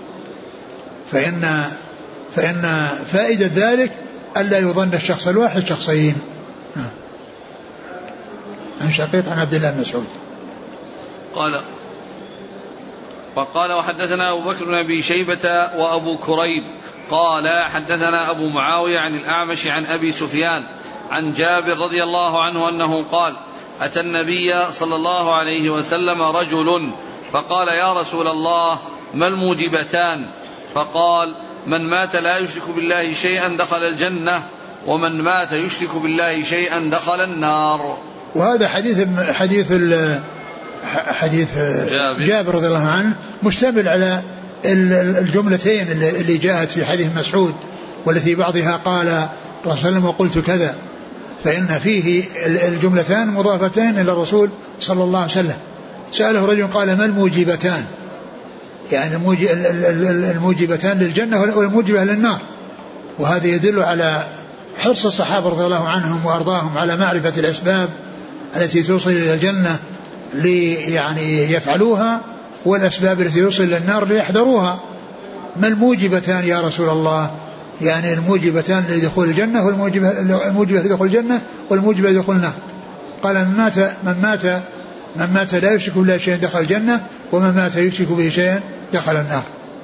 فإن فإن فائدة ذلك ألا يظن الشخص الواحد شخصين. عن شقيق عن عبد الله بن مسعود قال وقال وحدثنا أبو بكر بن أبي شيبة وأبو كريب قال حدثنا أبو معاوية عن الأعمش عن أبي سفيان عن جابر رضي الله عنه أنه قال أتى النبي صلى الله عليه وسلم رجل فقال يا رسول الله ما الموجبتان؟ فقال من مات لا يشرك بالله شيئا دخل الجنة ومن مات يشرك بالله شيئا دخل النار. وهذا حديث حديث حديث جابر, جابر رضي الله عنه مشتمل على الجملتين اللي جاءت في حديث مسعود، والتي بعضها قال رسول الله وقلت كذا، فإن فيه الجملتان مضافتين إلى الرسول صلى الله عليه وسلم. سأله رجل قال ما الموجبتان؟ يعني الموجبتان للجنة والموجبة للنار. وهذا يدل على حرص الصحابة رضي الله عنهم وأرضاهم على معرفة الأسباب التي توصل إلى الجنة لي يعني يفعلوها، والأسباب التي توصل إلى النار ليحذروها. ما الموجبتان يا رسول الله؟ يعني الموجبتان لدخول الجنة والموجبة الموجبة لدخول الجنة والموجبة لدخول النار. قال من مات من مات من مات لا يشرك بالله شيئا دخل الجنة ومن مات يشرك به شيئا دخل النار.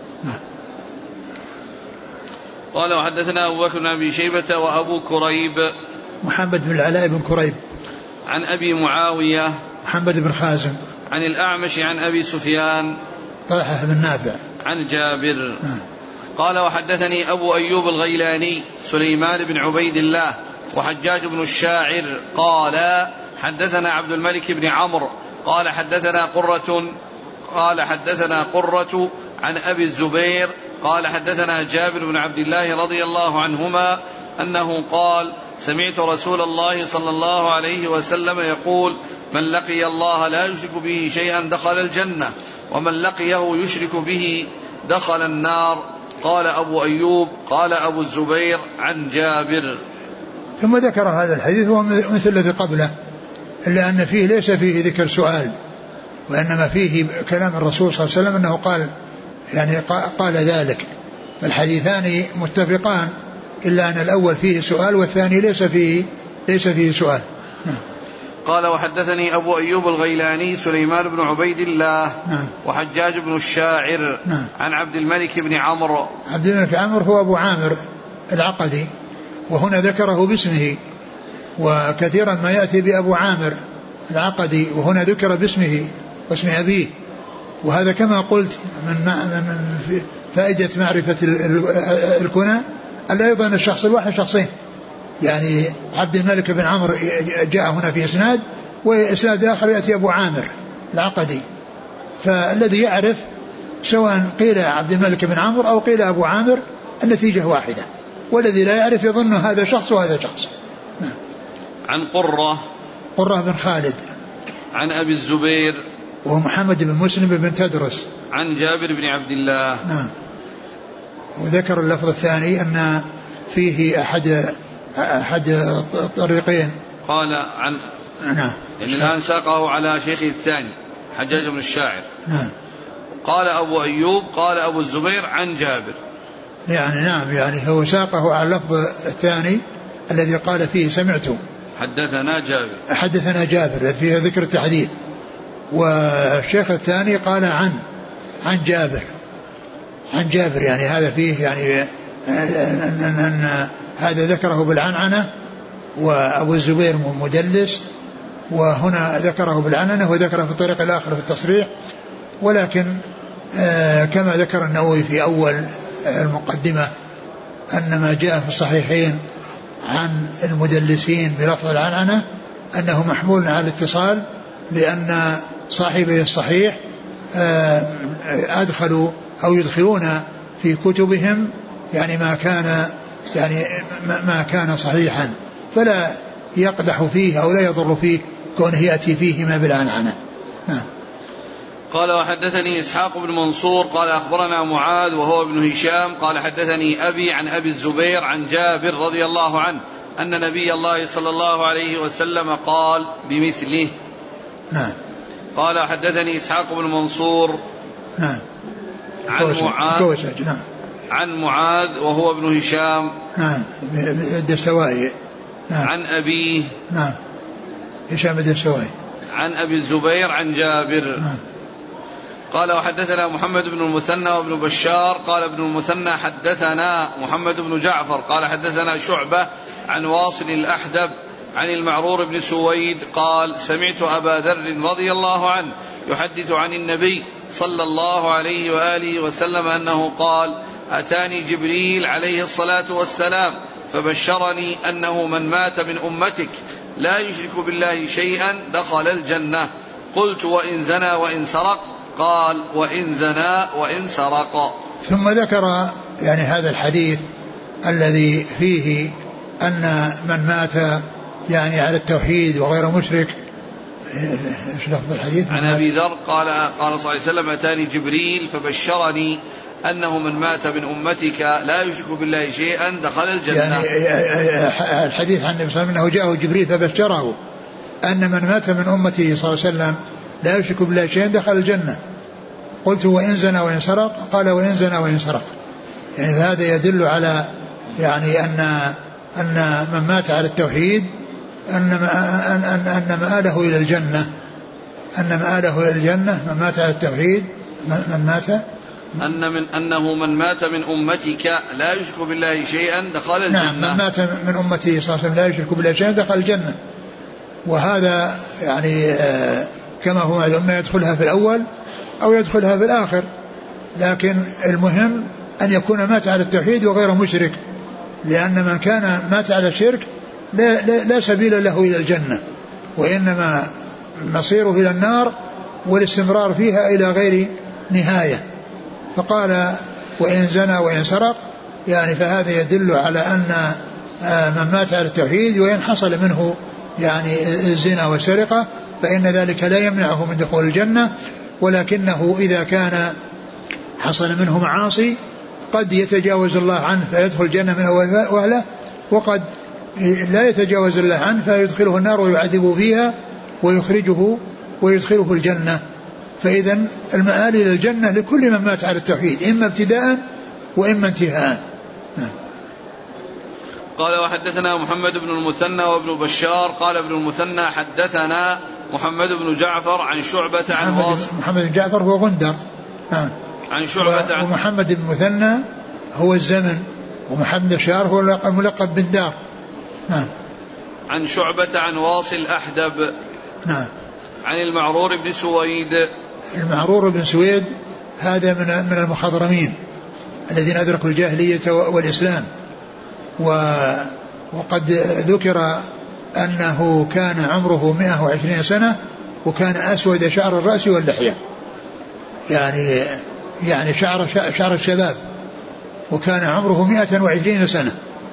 قال وحدثنا أبو بكر بن أبي شيبة وأبو كريب محمد بن العلاء بن كريب عن أبي معاوية محمد بن خازم عن الأعمش عن أبي سفيان طلحة بن نافع عن جابر. نعم. قال وحدثني أبو أيوب الغيلاني سليمان بن عبيد الله وحجاج بن الشاعر قال حدثنا عبد الملك بن عمرو قال حدثنا قرة قال حدثنا قرة عن أبي الزبير قال حدثنا جابر بن عبد الله رضي الله عنهما أنه قال سمعت رسول الله صلى الله عليه وسلم يقول من لقي الله لا يشرك به شيئا دخل الجنة ومن لقيه يشرك به دخل النار. قال أبو أيوب قال أبو الزبير عن جابر. ثم ذكر هذا الحديث ومثل الذي قبله، إلا أن فيه ليس فيه ذكر سؤال، وإنما فيه كلام الرسول صلى الله عليه وسلم أنه قال يعني قال ذلك. الحديثان متفقان إلا أن الأول فيه سؤال والثاني ليس فيه ليس فيه سؤال. قال وحدثني أبو أيوب الغيلاني سليمان بن عبيد الله نعم. وحجاج بن الشاعر نعم. عن عبد الملك بن عمرو. عبد الملك بن عمرو هو أبو عامر العقدي، وهنا ذكره باسمه، وكثيرا ما يأتي بأبو عامر العقدي وهنا ذكر باسمه واسم أبيه، وهذا كما قلت من, من فائدة معرفة الكنى أن لا يظن الشخص الواحد شخصين، يعني عبد الملك بن عمرو جاء هنا في إسناد، وإسناد آخر يأتي أبو عامر العقدي، فالذي يعرف سواء قيل عبد الملك بن عمرو أو قيل أبو عامر النتيجة واحدة، والذي لا يعرف يظن هذا شخص وهذا شخص. عن قرة قرة بن خالد عن أبي الزبير وهو محمد بن مسلم بن تدرس عن جابر بن عبد الله. نعم. وذكر اللفظ الثاني أن فيه أحد أحد طريقين. قال عن نعم. يعني الآن ساقه على شيخه الثاني حجاج بن الشاعر. نعم. قال أبو أيوب قال أبو الزبير عن جابر، يعني نعم، يعني هو ساقه على اللفظ الثاني الذي قال فيه سمعته حدثنا جابر حدثنا جابر فيه ذكر التحديث، والشيخ الثاني قال عن عن جابر عن جابر يعني هذا فيه يعني أن, أن, أن, أن هذا ذكره بالعنعنة وأبو الزبير مدلس، وهنا ذكره بالعنعنة وذكره في الطريق الآخر في التصريح، ولكن آه كما ذكر النووي في أول المقدمة أن ما جاء في الصحيحين عن المدلسين بلفظ العنعنة أنه محمول على الاتصال، لأن صاحبي الصحيح آه أدخلوا أو يدخلون في كتبهم يعني ما كان يعني ما كان صحيحا، فلا يقدح فيه أو لا يضر فيه كونه يأتي فيه ما بالعنعنة. نعم. قال وحدثني إسحاق بن منصور قال أخبرنا معاذ وهو ابن هشام قال حدثني أبي عن أبي الزبير عن جابر رضي الله عنه أن نبي الله صلى الله عليه وسلم قال بمثله. نعم. قال حدثني إسحاق بن منصور نعم. عن معاذ نعم. عن معاذ وهو ابن هشام نعم الدستوائي. نعم. عن أبيه نعم هشام الدستوائي عن أبي الزبير عن جابر. نعم. قال وحدثنا محمد بن المثنى وابن بشار قال ابن المثنى حدثنا محمد بن جعفر قال حدثنا شعبة عن واصل الأحدب عن المعرور بن سويد قال سمعت أبا ذر رضي الله عنه يحدث عن النبي صلى الله عليه وآله وسلم أنه قال أتاني جبريل عليه الصلاة والسلام فبشرني أنه من مات من أمتك لا يشرك بالله شيئا دخل الجنة. قلت وإن زنى وإن سرق؟ قال وإن زنى وإن سرق. ثم ذكر يعني هذا الحديث الذي فيه أن من مات يعني على التوحيد وغير مشرك. ايش لفظ الحديث؟ عن أبي ذر قال قال صلى الله عليه وسلم أتاني جبريل فبشرني أنه من مات من أمتك لا يشرك بالله شيئا دخل الجنة. يعني الحديث عن النبي صلى الله عليه وسلم أنه جاءه جبريل فبشره أن من مات من أمته صلى الله عليه وسلم لا يشرك بالله شيئا دخل الجنة. قلت وإن زنى وإن سرق؟ قال وإن زنى وإن سرق. يعني هذا يدل على يعني أن أن من مات على التوحيد أن أن أن مآله إلى الجنة أن مآله إلى الجنة. من مات على التوحيد من مات أن من أنه من مات من أمتك لا يشرك بالله شيئا دخل الجنة. نعم من مات من أمته صلى الله عليه وسلم لا يشرك بالله شيئا دخل الجنة. وهذا يعني آه كما هو معلوم يدخلها في الأول أو يدخلها في الآخر، لكن المهم أن يكون مات على التوحيد وغير مشرك، لأن من كان مات على الشرك لا, لا, لا سبيل له إلى الجنة، وإنما مصيره إلى النار والاستمرار فيها إلى غير نهاية. فقال وإن زنى وإن سرق، يعني فهذا يدل على أن من مات على التوحيد وإن حصل منه يعني الزنا والسرقة فإن ذلك لا يمنعه من دخول الجنة، ولكنه إذا كان حصل منه معاصي قد يتجاوز الله عنه فيدخل الجنة من أهله، وقد لا يتجاوز الله عنه فيدخله النار ويعذبه فيها ويخرجه ويدخله الجنة. فإذا المآل إلى الجنة لكل من مات على التوحيد إما ابتداء وإما انتهاء. قال وحدثنا محمد بن المثنى وابن بشار قال ابن المثنى حدثنا محمد بن جعفر عن شعبة عن واصل. محمد بن جعفر هو غندر نعم. عن شعبة عن ومحمد بن المثنى هو الزمن ومحمد بن بشار هو الملقب بالدار نعم. عن شعبة عن واصل أحدب نعم. عن المعرور بن سويد. المعرور بن سويد هذا من من المخضرمين الذين أدركوا الجاهلية والإسلام، وقد ذكر أنه كان عمره مئة وعشرين سنة وكان أسود شعر الرأس واللحية، يعني يعني شعر شعر الشباب، وكان عمره مئة وعشرين سنة.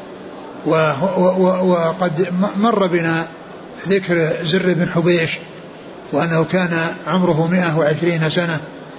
وقد مر بنا ذكر زر بن حبيش وأنه كان عمره مئة وعشرين سنة،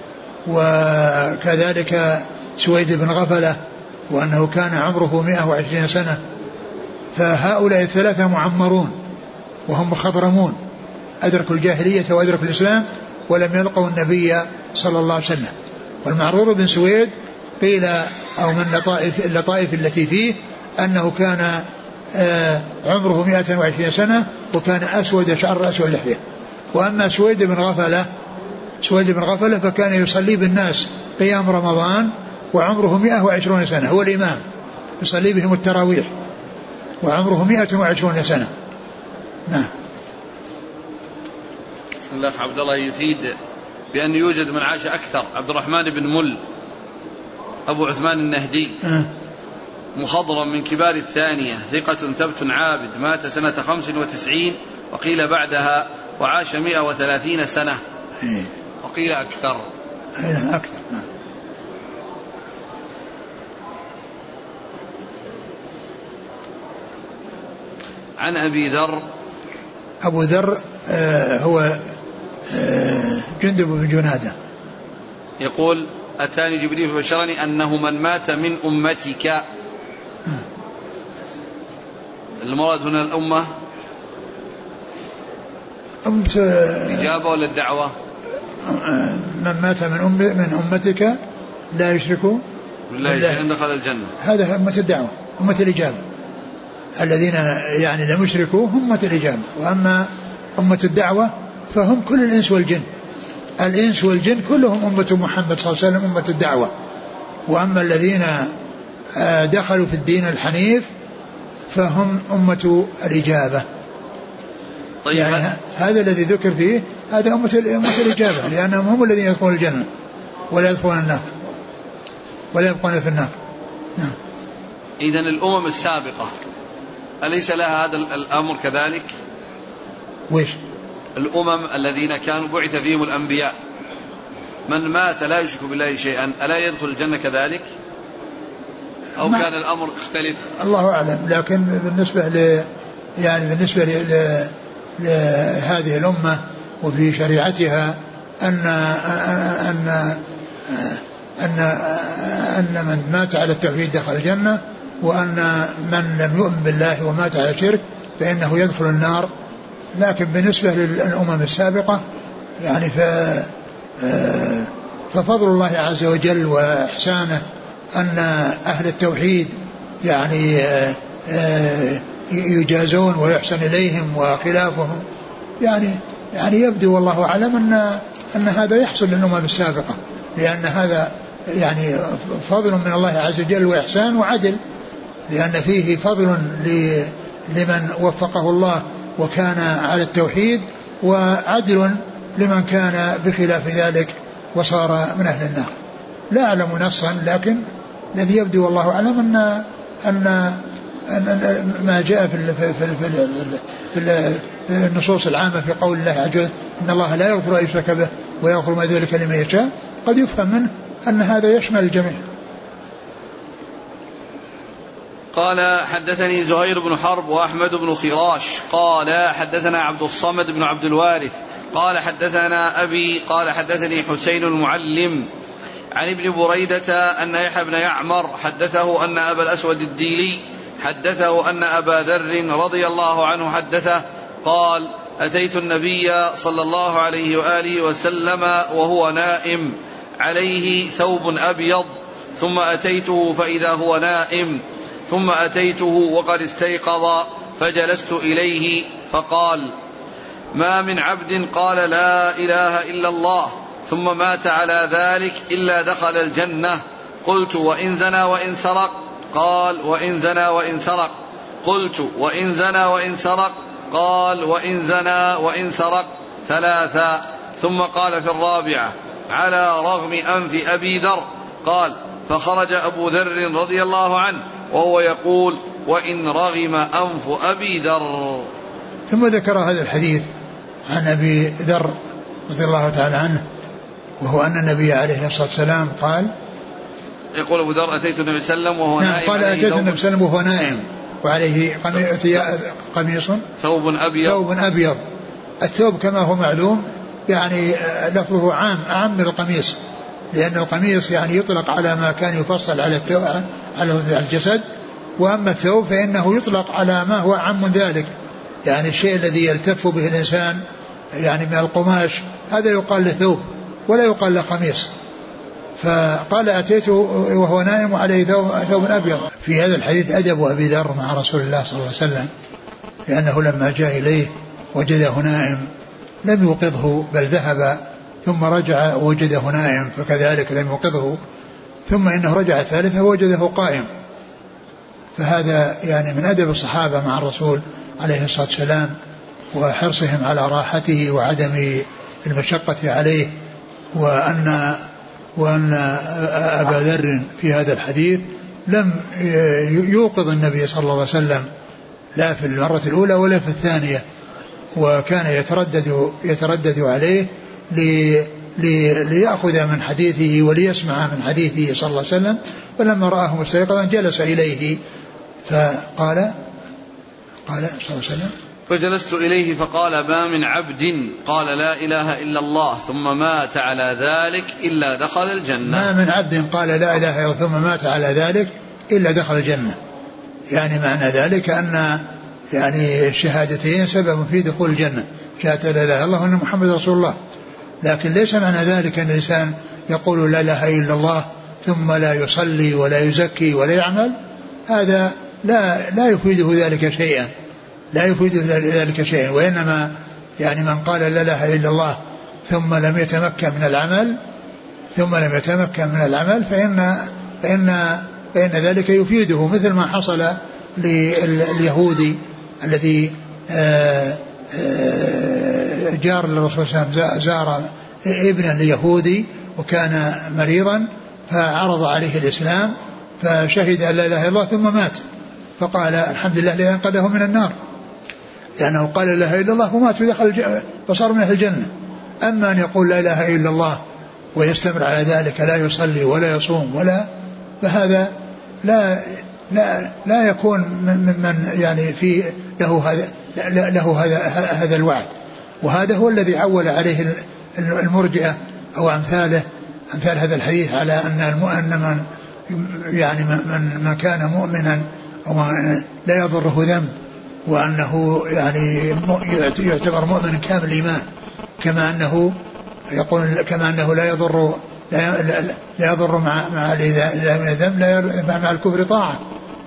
وكذلك سويد بن غفلة وأنه كان عمره مئة وعشرين سنة. فهؤلاء الثلاثة معمرون وهم مخضرمون، أدركوا الجاهلية وأدركوا الإسلام ولم يلقوا النبي صلى الله عليه وسلم. والمعرور بن سويد قيل أو من اللطائف, اللطائف التي فيه أنه كان عمره مئة وعشرين سنة وكان أسود شعر رأسه واللحية. وأما سويد بن غفلة سويد بن غفلة فكان يصلي بالناس قيام رمضان وعمره مئة وعشرين سنة، هو الإمام يصلي بهم التراويح وعمره مئة وعشرين سنة. نعم. الأخ عبد الله يفيد بأن يوجد من عاش أكثر، عبد الرحمن بن مل أبو عثمان النهدي أه. مخضرم من كبار الثانية، ثقة ثبت عابد، مات سنة خمس وتسعين وقيل بعدها، وعاش مئة وثلاثين سنة وقيل أكثر. أكثر. عن أبي ذر. أبو ذر آه هو آه جندب بن جنادة يقول أتاني جبريل فبشرني أنه من مات من أمتك. المراد هنا الأمة أمت الإجابة ولا الدعوة؟ من مات من أم من أمتك لا يشركوا بالله شيئا دخل الجنة. هذا أمة الدعوة، أمة الإجابة، الذين يعني لم يشركوا هم أمة الإجابة. وأما أمة الدعوة فهم كل الإنس والجن، الإنس والجن كلهم أمة محمد صلى الله عليه وسلم، أمة الدعوة. وأما الذين دخلوا في الدين الحنيف فهم أمة الإجابة. طيب يعني هذا الذي ذكر فيه هذا أمة أمة الإجابة، لأنهم هم الذين يدخلون الجنة ولا يدخلون النار ولا يبقون في النار. نعم. إذن الأمم السابقة أليس لها هذا الأمر كذلك؟ ويش؟ الأمم الذين كانوا بعث فيهم الأنبياء من مات لا يشرك بالله شيئا ألا يدخل الجنة كذلك؟ أو كان الأمر اختلف؟ الله أعلم. لكن بالنسبة ل يعني بالنسبة ل لهذه الأمة وفي شريعتها أن أن أن أن من مات على التوحيد دخل الجنة، وأن من لم يؤمن بالله ومات على الشرك فإنه يدخل النار. لكن بالنسبة للأمم السابقة يعني ففضل الله عز وجل وإحسانه أن أهل التوحيد يعني يجازون ويحسن إليهم وخلافهم، يعني يعني يبدو والله أعلم أن أن هذا يحصل للأمم السابقة، لأن هذا يعني فضل من الله عز وجل وإحسان وعدل، لأن فيه فضل لمن وفقه الله وكان على التوحيد، وعدل لمن كان بخلاف ذلك وصار من أهل النار. لا أعلم نصا، لكن الذي يبدو والله أعلم أن أن أن ما جاء في في في النصوص العامة في قول الله عز وجل إن الله لا يغفر أن يشرك به ويغفر ما ذلك لمن يشاء، قد يفهم منه أن هذا يشمل الجميع. قال حدثني زهير بن حرب وأحمد بن خراش قال حدثنا عبد الصمد بن عبد الوارث قال حدثنا أبي قال حدثني حسين المعلم عن ابن بريدة أن يحيى بن يعمر حدثه أن أبا الأسود الديلي حدثه أن أبا ذر رضي الله عنه حدثه قال أتيت النبي صلى الله عليه وآله وسلم وهو نائم عليه ثوب أبيض، ثم أتيته فإذا هو نائم ثم أتيته وقد استيقظ فجلست إليه فقال: ما من عبد قال لا إله إلا الله ثم مات على ذلك إلا دخل الجنة. قلت: وإن زنى وإن سرق؟ قال: وإن زنى وإن سرق. قلت: وإن زنى وإن سرق؟ قال: وإن زنى وإن سرق. ثلاثا. ثم قال في الرابعة: على رغم أنف أبي ذر. قال: فخرج أبو ذر رضي الله عنه وهو يقول: وإن رغم أنف أبي ذر. ثم ذكر هذا الحديث عن أبي ذر رضي الله تعالى عنه، وهو أن النبي عليه الصلاة والسلام قال، يقول أبو ذر: أتيت النبي صلى الله عليه وسلم وهو نعم نائم. قال: أتيت النبي صلى الله عليه وسلم وهو نائم وعليه قميص ثوب أبيض ثوب أبيض. الثوب كما هو معلوم يعني لفظه عام أعم من القميص، لأن القميص يعني يطلق على ما كان يفصل على على الجسد، وأما الثوب فإنه يطلق على ما هو أعم من ذلك، يعني الشيء الذي يلتف به الإنسان يعني من القماش هذا يقال له ثوب ولا يقال له قميص. فقال: أتيته وهو نائم وعليه ثوب أبيض. في هذا الحديث أدب أبي ذر مع رسول الله صلى الله عليه وسلم، لأنه لما جاء إليه وجده نائم لم يوقظه بل ذهب، ثم رجع وجده نائم فكذلك لم يوقظه، ثم إنه رجع ثالثة ووجده قائم. فهذا يعني من أدب الصحابة مع الرسول عليه الصلاة والسلام وحرصهم على راحته وعدم المشقة عليه، وأن وأن أبا ذر في هذا الحديث لم يوقظ النبي صلى الله عليه وسلم لا في المرة الأولى ولا في الثانية، وكان يتردد يتردد عليه لي لي ليأخذ من حديثه وليسمع من حديثه صلى الله عليه وسلم. فلما رآه مستيقظا جلس إليه فقال قال صلى الله عليه وسلم: فجلست إليه فقال: ما من عبد قال لا إله إلا الله ثم مات على ذلك إلا دخل الجنة. ما من عبد قال لا إله إلا الله ثم مات على ذلك إلا دخل الجنة. يعني معنى ذلك أن يعني الشهادتين سبب في دخول الجنة، شهادة لا إله إلا الله وأن محمد رسول الله، لكن ليس معنى ذلك أن الإنسان يقول لا إله إلا الله ثم لا يصلي ولا يزكي ولا يعمل، هذا لا لا يفيده ذلك شيئا لا يفيده ذلك شيئا وإنما يعني من قال لا إله إلا الله ثم لم يتمكن من العمل ثم لم يتمكن من العمل فإن فإن فإن ذلك يفيده، مثل ما حصل لليهودي الذي جار للرسول صلى الله عليه وسلم زار ابنا ليهودي وكان مريضا فعرض عليه الإسلام فشهد أن لا إله إلا الله ثم مات، فقال: الحمد لله الذي أنقذه من النار، لأنه قال لا إله إلا الله ومات ودخل فصار من أهل الجنة. أما أن يقول لا إله إلا الله ويستمر على ذلك لا يصلي ولا يصوم ولا، فهذا لا لا لا يكون من يعني في له هذا له هذا هذا الوعد. وهذا هو الذي عول عليه المرجئة أو أمثاله أمثال هذا الحديث، على أن أن من يعني من من كان مؤمنا أو لا يضره ذنب وأنه يعني يعتبر مؤمن كامل الإيمان، كما أنه يقول كما أنه لا يضر لا, لا, لا يضر مع مع الذنب لا ينفع مع الكفر طاعة.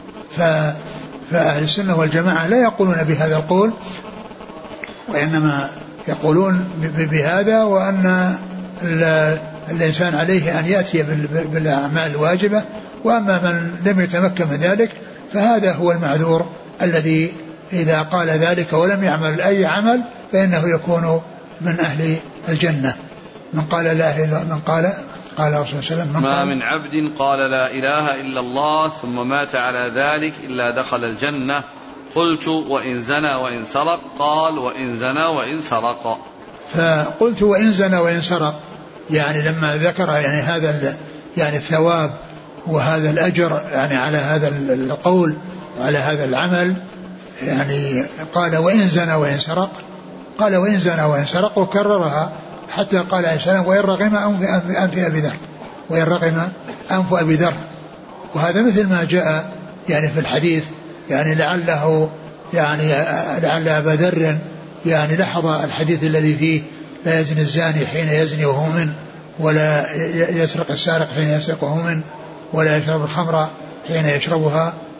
فأهل السنة والجماعة لا يقولون بهذا القول، وإنما يقولون بهذا، وأن الإنسان عليه أن يأتي بالأعمال الواجبة، وأما من لم يتمكن من ذلك فهذا هو المعذور الذي إذا قال ذلك ولم يعمل أي عمل فإنه يكون من أهل الجنة. من قال لا إله إلا من قال قال رسول الله صلى الله عليه وسلم: ما من عبد قال لا إله إلا الله ثم مات على ذلك إلا دخل الجنة. قلت: وإن زنى وإن سرق؟ قال: وإن زنى وإن سرق. فقلت: وإن زنى وإن سرق، يعني لما ذكر يعني هذا يعني الثواب وهذا الأجر يعني على هذا القول وعلى هذا العمل، يعني قال: وإن زنى وإن سرق، قال: وإن زنى وإن سرق، وكررها حتى قال عليه السلام: وإن رغم أنف أبي ذر وإن رغم أنف أبي ذر. وهذا مثل ما جاء يعني في الحديث، يعني لعله يعني لعل أبا ذر يعني لحظ الحديث الذي فيه: لا يزني الزاني حين يزني وهو مؤمن، ولا يسرق السارق حين يسرق وهو مؤمن، ولا يشرب الخمر حين يشربها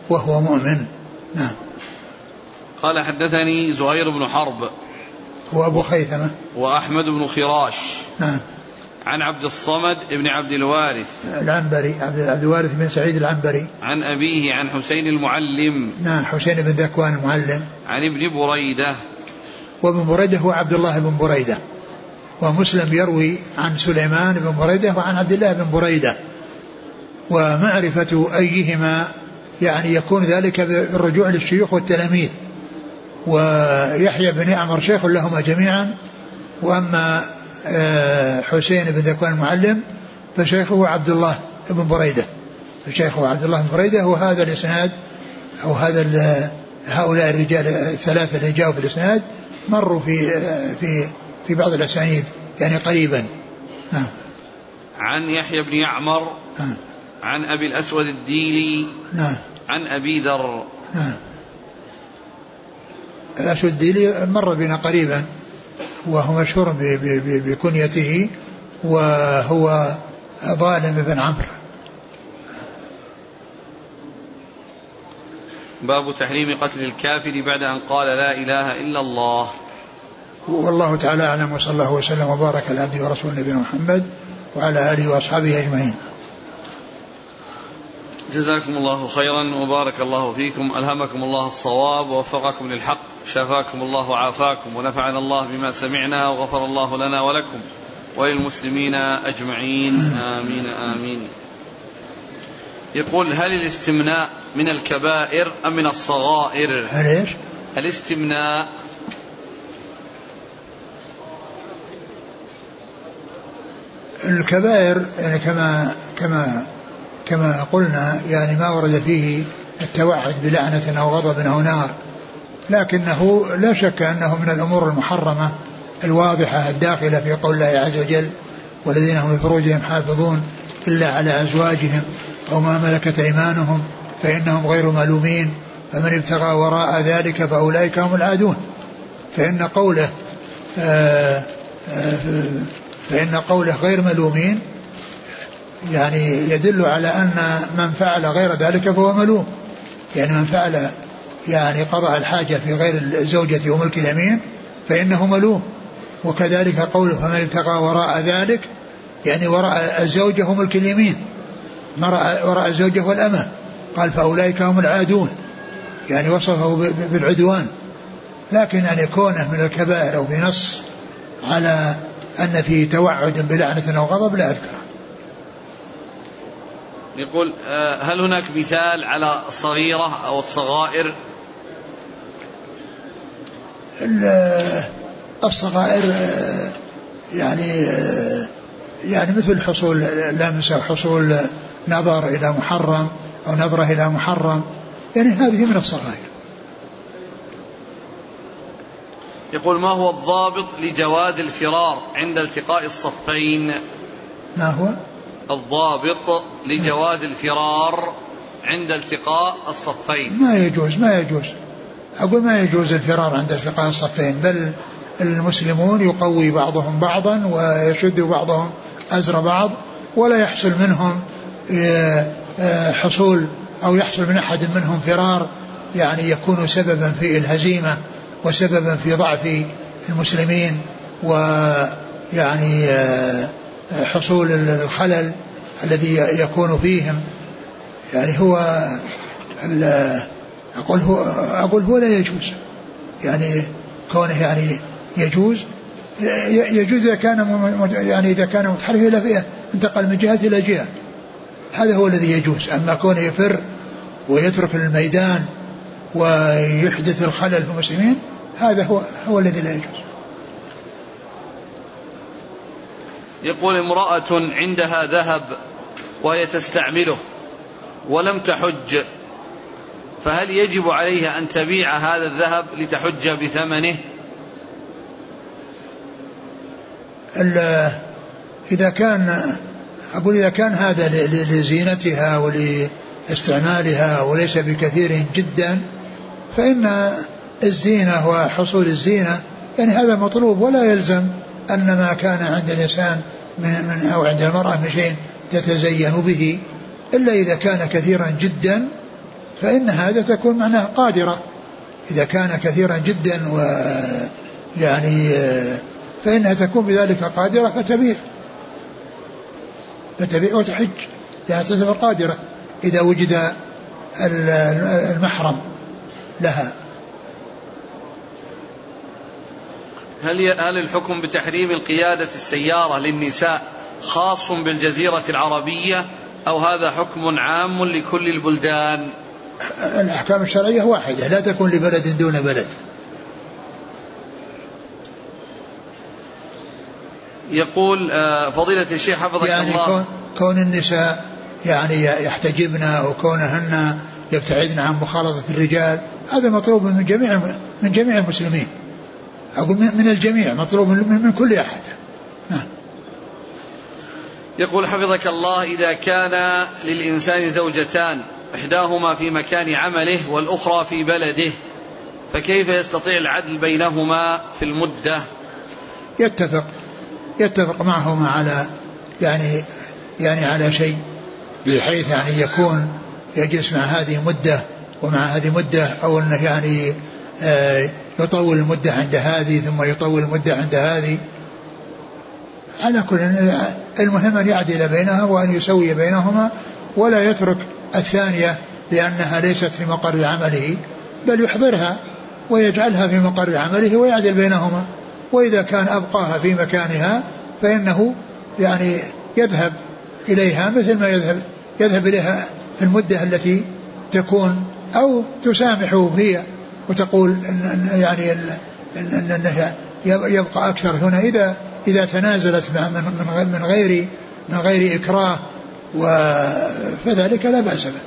وهو مؤمن. نعم. قال حدثني زهير بن حرب هو أبو خيثمة وأحمد بن خراش نعم عن عبد الصمد بن عبد الوارث العنبري عبد الوارث بن سعيد العنبري عن أبيه عن حسين المعلم نعم حسين بن ذكوان المعلم عن ابن بريدة. وابن بريدة هو عبد الله بن بريدة. ومسلم يروي عن سليمان بن بريدة وعن عبد الله بن بريدة. ومعرفة أيهما يعني يكون ذلك بالرجوع للشيوخ والتلاميذ. ويحيى بن يعمر شيخ لهما جميعا. وأما حسين بن ذكوان المعلم فشيخه عبد الله بن بريدة فشيخه عبد الله بن بريدة. وهذا الإسناد أو هذا هؤلاء الرجال الثلاثة اللي جاءوا في الإسناد مروا في في في بعض الأسانيد يعني قريبا. نعم. عن يحيى بن يعمر نعم. عن أبي الأسود الديلي نعم. عن أبي ذر. نعم. الأسود الديلي مر بنا قريبا وهو مشهور بكنيته وهو ظالم بن عمرو. باب تحريم قتل الكافر بعد أن قال لا إله إلا الله. والله تعالى أعلم وصلى الله وسلم وبارك على عبده ورسوله نبينا محمد وعلى آله وأصحابه أجمعين. جزاكم الله خيرا وبارك الله فيكم. ألهمكم الله الصواب ووفقكم للحق. شفاكم الله وعافاكم ونفعنا الله بما سمعنا وغفر الله لنا ولكم وللمسلمين أجمعين آمين آمين. يقول هل الاستمناء من الكبائر أم من الصغائر؟ هل إيش؟ الاستمناء الكبائر يعني كما كما كما قلنا يعني ما ورد فيه التوعد بلعنة أو غضب أو نار، لكنه لا شك أنه من الأمور المحرمة الواضحة الداخلة في قول الله عز وجل والذين هم لفروجهم حافظون إلا على أزواجهم أو ما ملكت أيمانهم فإنهم غير ملومين فمن ابتغى وراء ذلك فأولئك هم العادون. فإن قوله آآ آآ فإن قوله غير ملومين يعني يدل على أن من فعل غير ذلك فهو ملوم، يعني من فعل يعني قضاء الحاجة في غير الزوجة وملك اليمين فإنه ملوم. وكذلك قوله فمن ابتغى وراء ذلك يعني وراء الزوجة وملك اليمين وراء الزوجة والأمة قال فأولئك هم العادون، يعني وصفه بالعدوان. لكن أن يكونه من الكبائر أو بنص على أن فيه توعد بلعنة أو غضب لا أذكره. يقول هل هناك مثال على الصغيرة أو الصغائر؟ الصغائر يعني يعني مثل حصول لمس أو حصول نظر إلى محرم أو نظرة إلى محرم، يعني هذه من الصغائر. يقول ما هو الضابط لجواز الفرار عند التقاء الصفين؟ ما هو الضابط لجواز الفرار عند التقاء الصفين؟ ما يجوز ما يجوز أقول ما يجوز الفرار عند التقاء الصفين، بل المسلمون يقوي بعضهم بعضا ويشد بعضهم أزر بعض ولا يحصل منهم حصول أو يحصل من أحد منهم فرار يعني يكون سببا في الهزيمة وسببا في ضعف المسلمين ويعني حصول الخلل الذي يكون فيهم. يعني هو أقول هو أقول هو لا يجوز، يعني كونه يعني يجوز يجوز إذا كان يعني إذا كان متحرف إلى فئة انتقل من جهة إلى جهة، هذا هو الذي يجوز. أما كونه يفر ويترك الميدان ويحدث الخلل في المسلمين هذا هو هو الذي لا يجوز. يقول امرأة عندها ذهب وهي تستعمله ولم تحج، فهل يجب عليها أن تبيع هذا الذهب لتحج بثمنه؟ إذا كان أقول إذا كان هذا لزينتها ولاستعمالها وليس بكثير جدا فإن الزينة وحصول الزينة يعني هذا مطلوب، ولا يلزم أن ما كان عند الإنسان من أو عند المرأة من شيء تتزين به إلا إذا كان كثيرا جدا فإن هذا تكون معناه قادرة، إذا كان كثيرا جدا ويعني فإنها تكون بذلك قادرة فتبيع فتبيع وتحج، يعني تعتبر قادرة إذا وجد المحرم لها. هل هل الحكم بتحريم القيادة السيارة للنساء خاص بالجزيرة العربية أو هذا حكم عام لكل البلدان؟ الأحكام الشرعية واحدة لا تكون لبلد دون بلد. يقول فضيلة الشيخ حفظك يعني الله، كون, كون النساء يعني يحتجبن وكونهن يبتعدن عن مخالطة الرجال هذا مطلوب من جميع من جميع المسلمين، أقول من الجميع، مطلوب من, من كل أحد. نعم. يقول حفظك الله إذا كان للإنسان زوجتان إحداهما في مكان عمله والأخرى في بلده فكيف يستطيع العدل بينهما في المدة؟ يتفق يتفق معهما على يعني يعني على شيء بحيث يعني يكون يجلس مع هذه مدة ومع هذه مدة، أو أنه يعني آه يطول المدة عند هذه ثم يطول المدة عند هذه، على كل المهم أن يعدل بينها وأن يسوي بينهما ولا يترك الثانية لأنها ليست في مقر عمله، بل يحضرها ويجعلها في مقر عمله ويعدل بينهما. وإذا كان أبقاها في مكانها فإنه يعني يذهب إليها مثل ما يذهب يذهب إليها في المدة التي تكون، أو تسامحه هي وتقول إن يعني أنه يبقى أكثر هنا إذا إذا تنازلت من غير من غير إكراه، فذلك لا بأس به.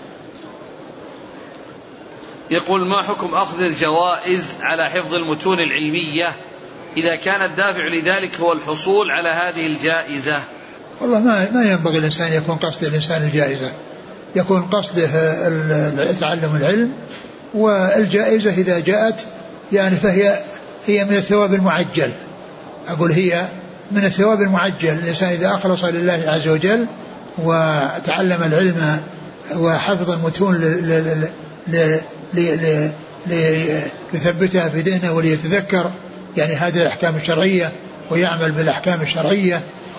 يقول ما حكم أخذ الجوائز على حفظ المتون العلمية إذا كان الدافع لذلك هو الحصول على هذه الجائزة؟ والله ما ما ينبغي الإنسان يكون قصد الإنسان الجائزة، يكون قصده تعلم العلم، والجائزة إذا جاءت يعني فهي هي من الثواب المعجل، أقول هي من الثواب المعجل. الإنسان إذا أخلص لله عز وجل وتعلم العلم وحفظ المتون ليثبتها في ذهنه وليتذكر يعني هذه الأحكام الشرعية ويعمل بالأحكام الشرعية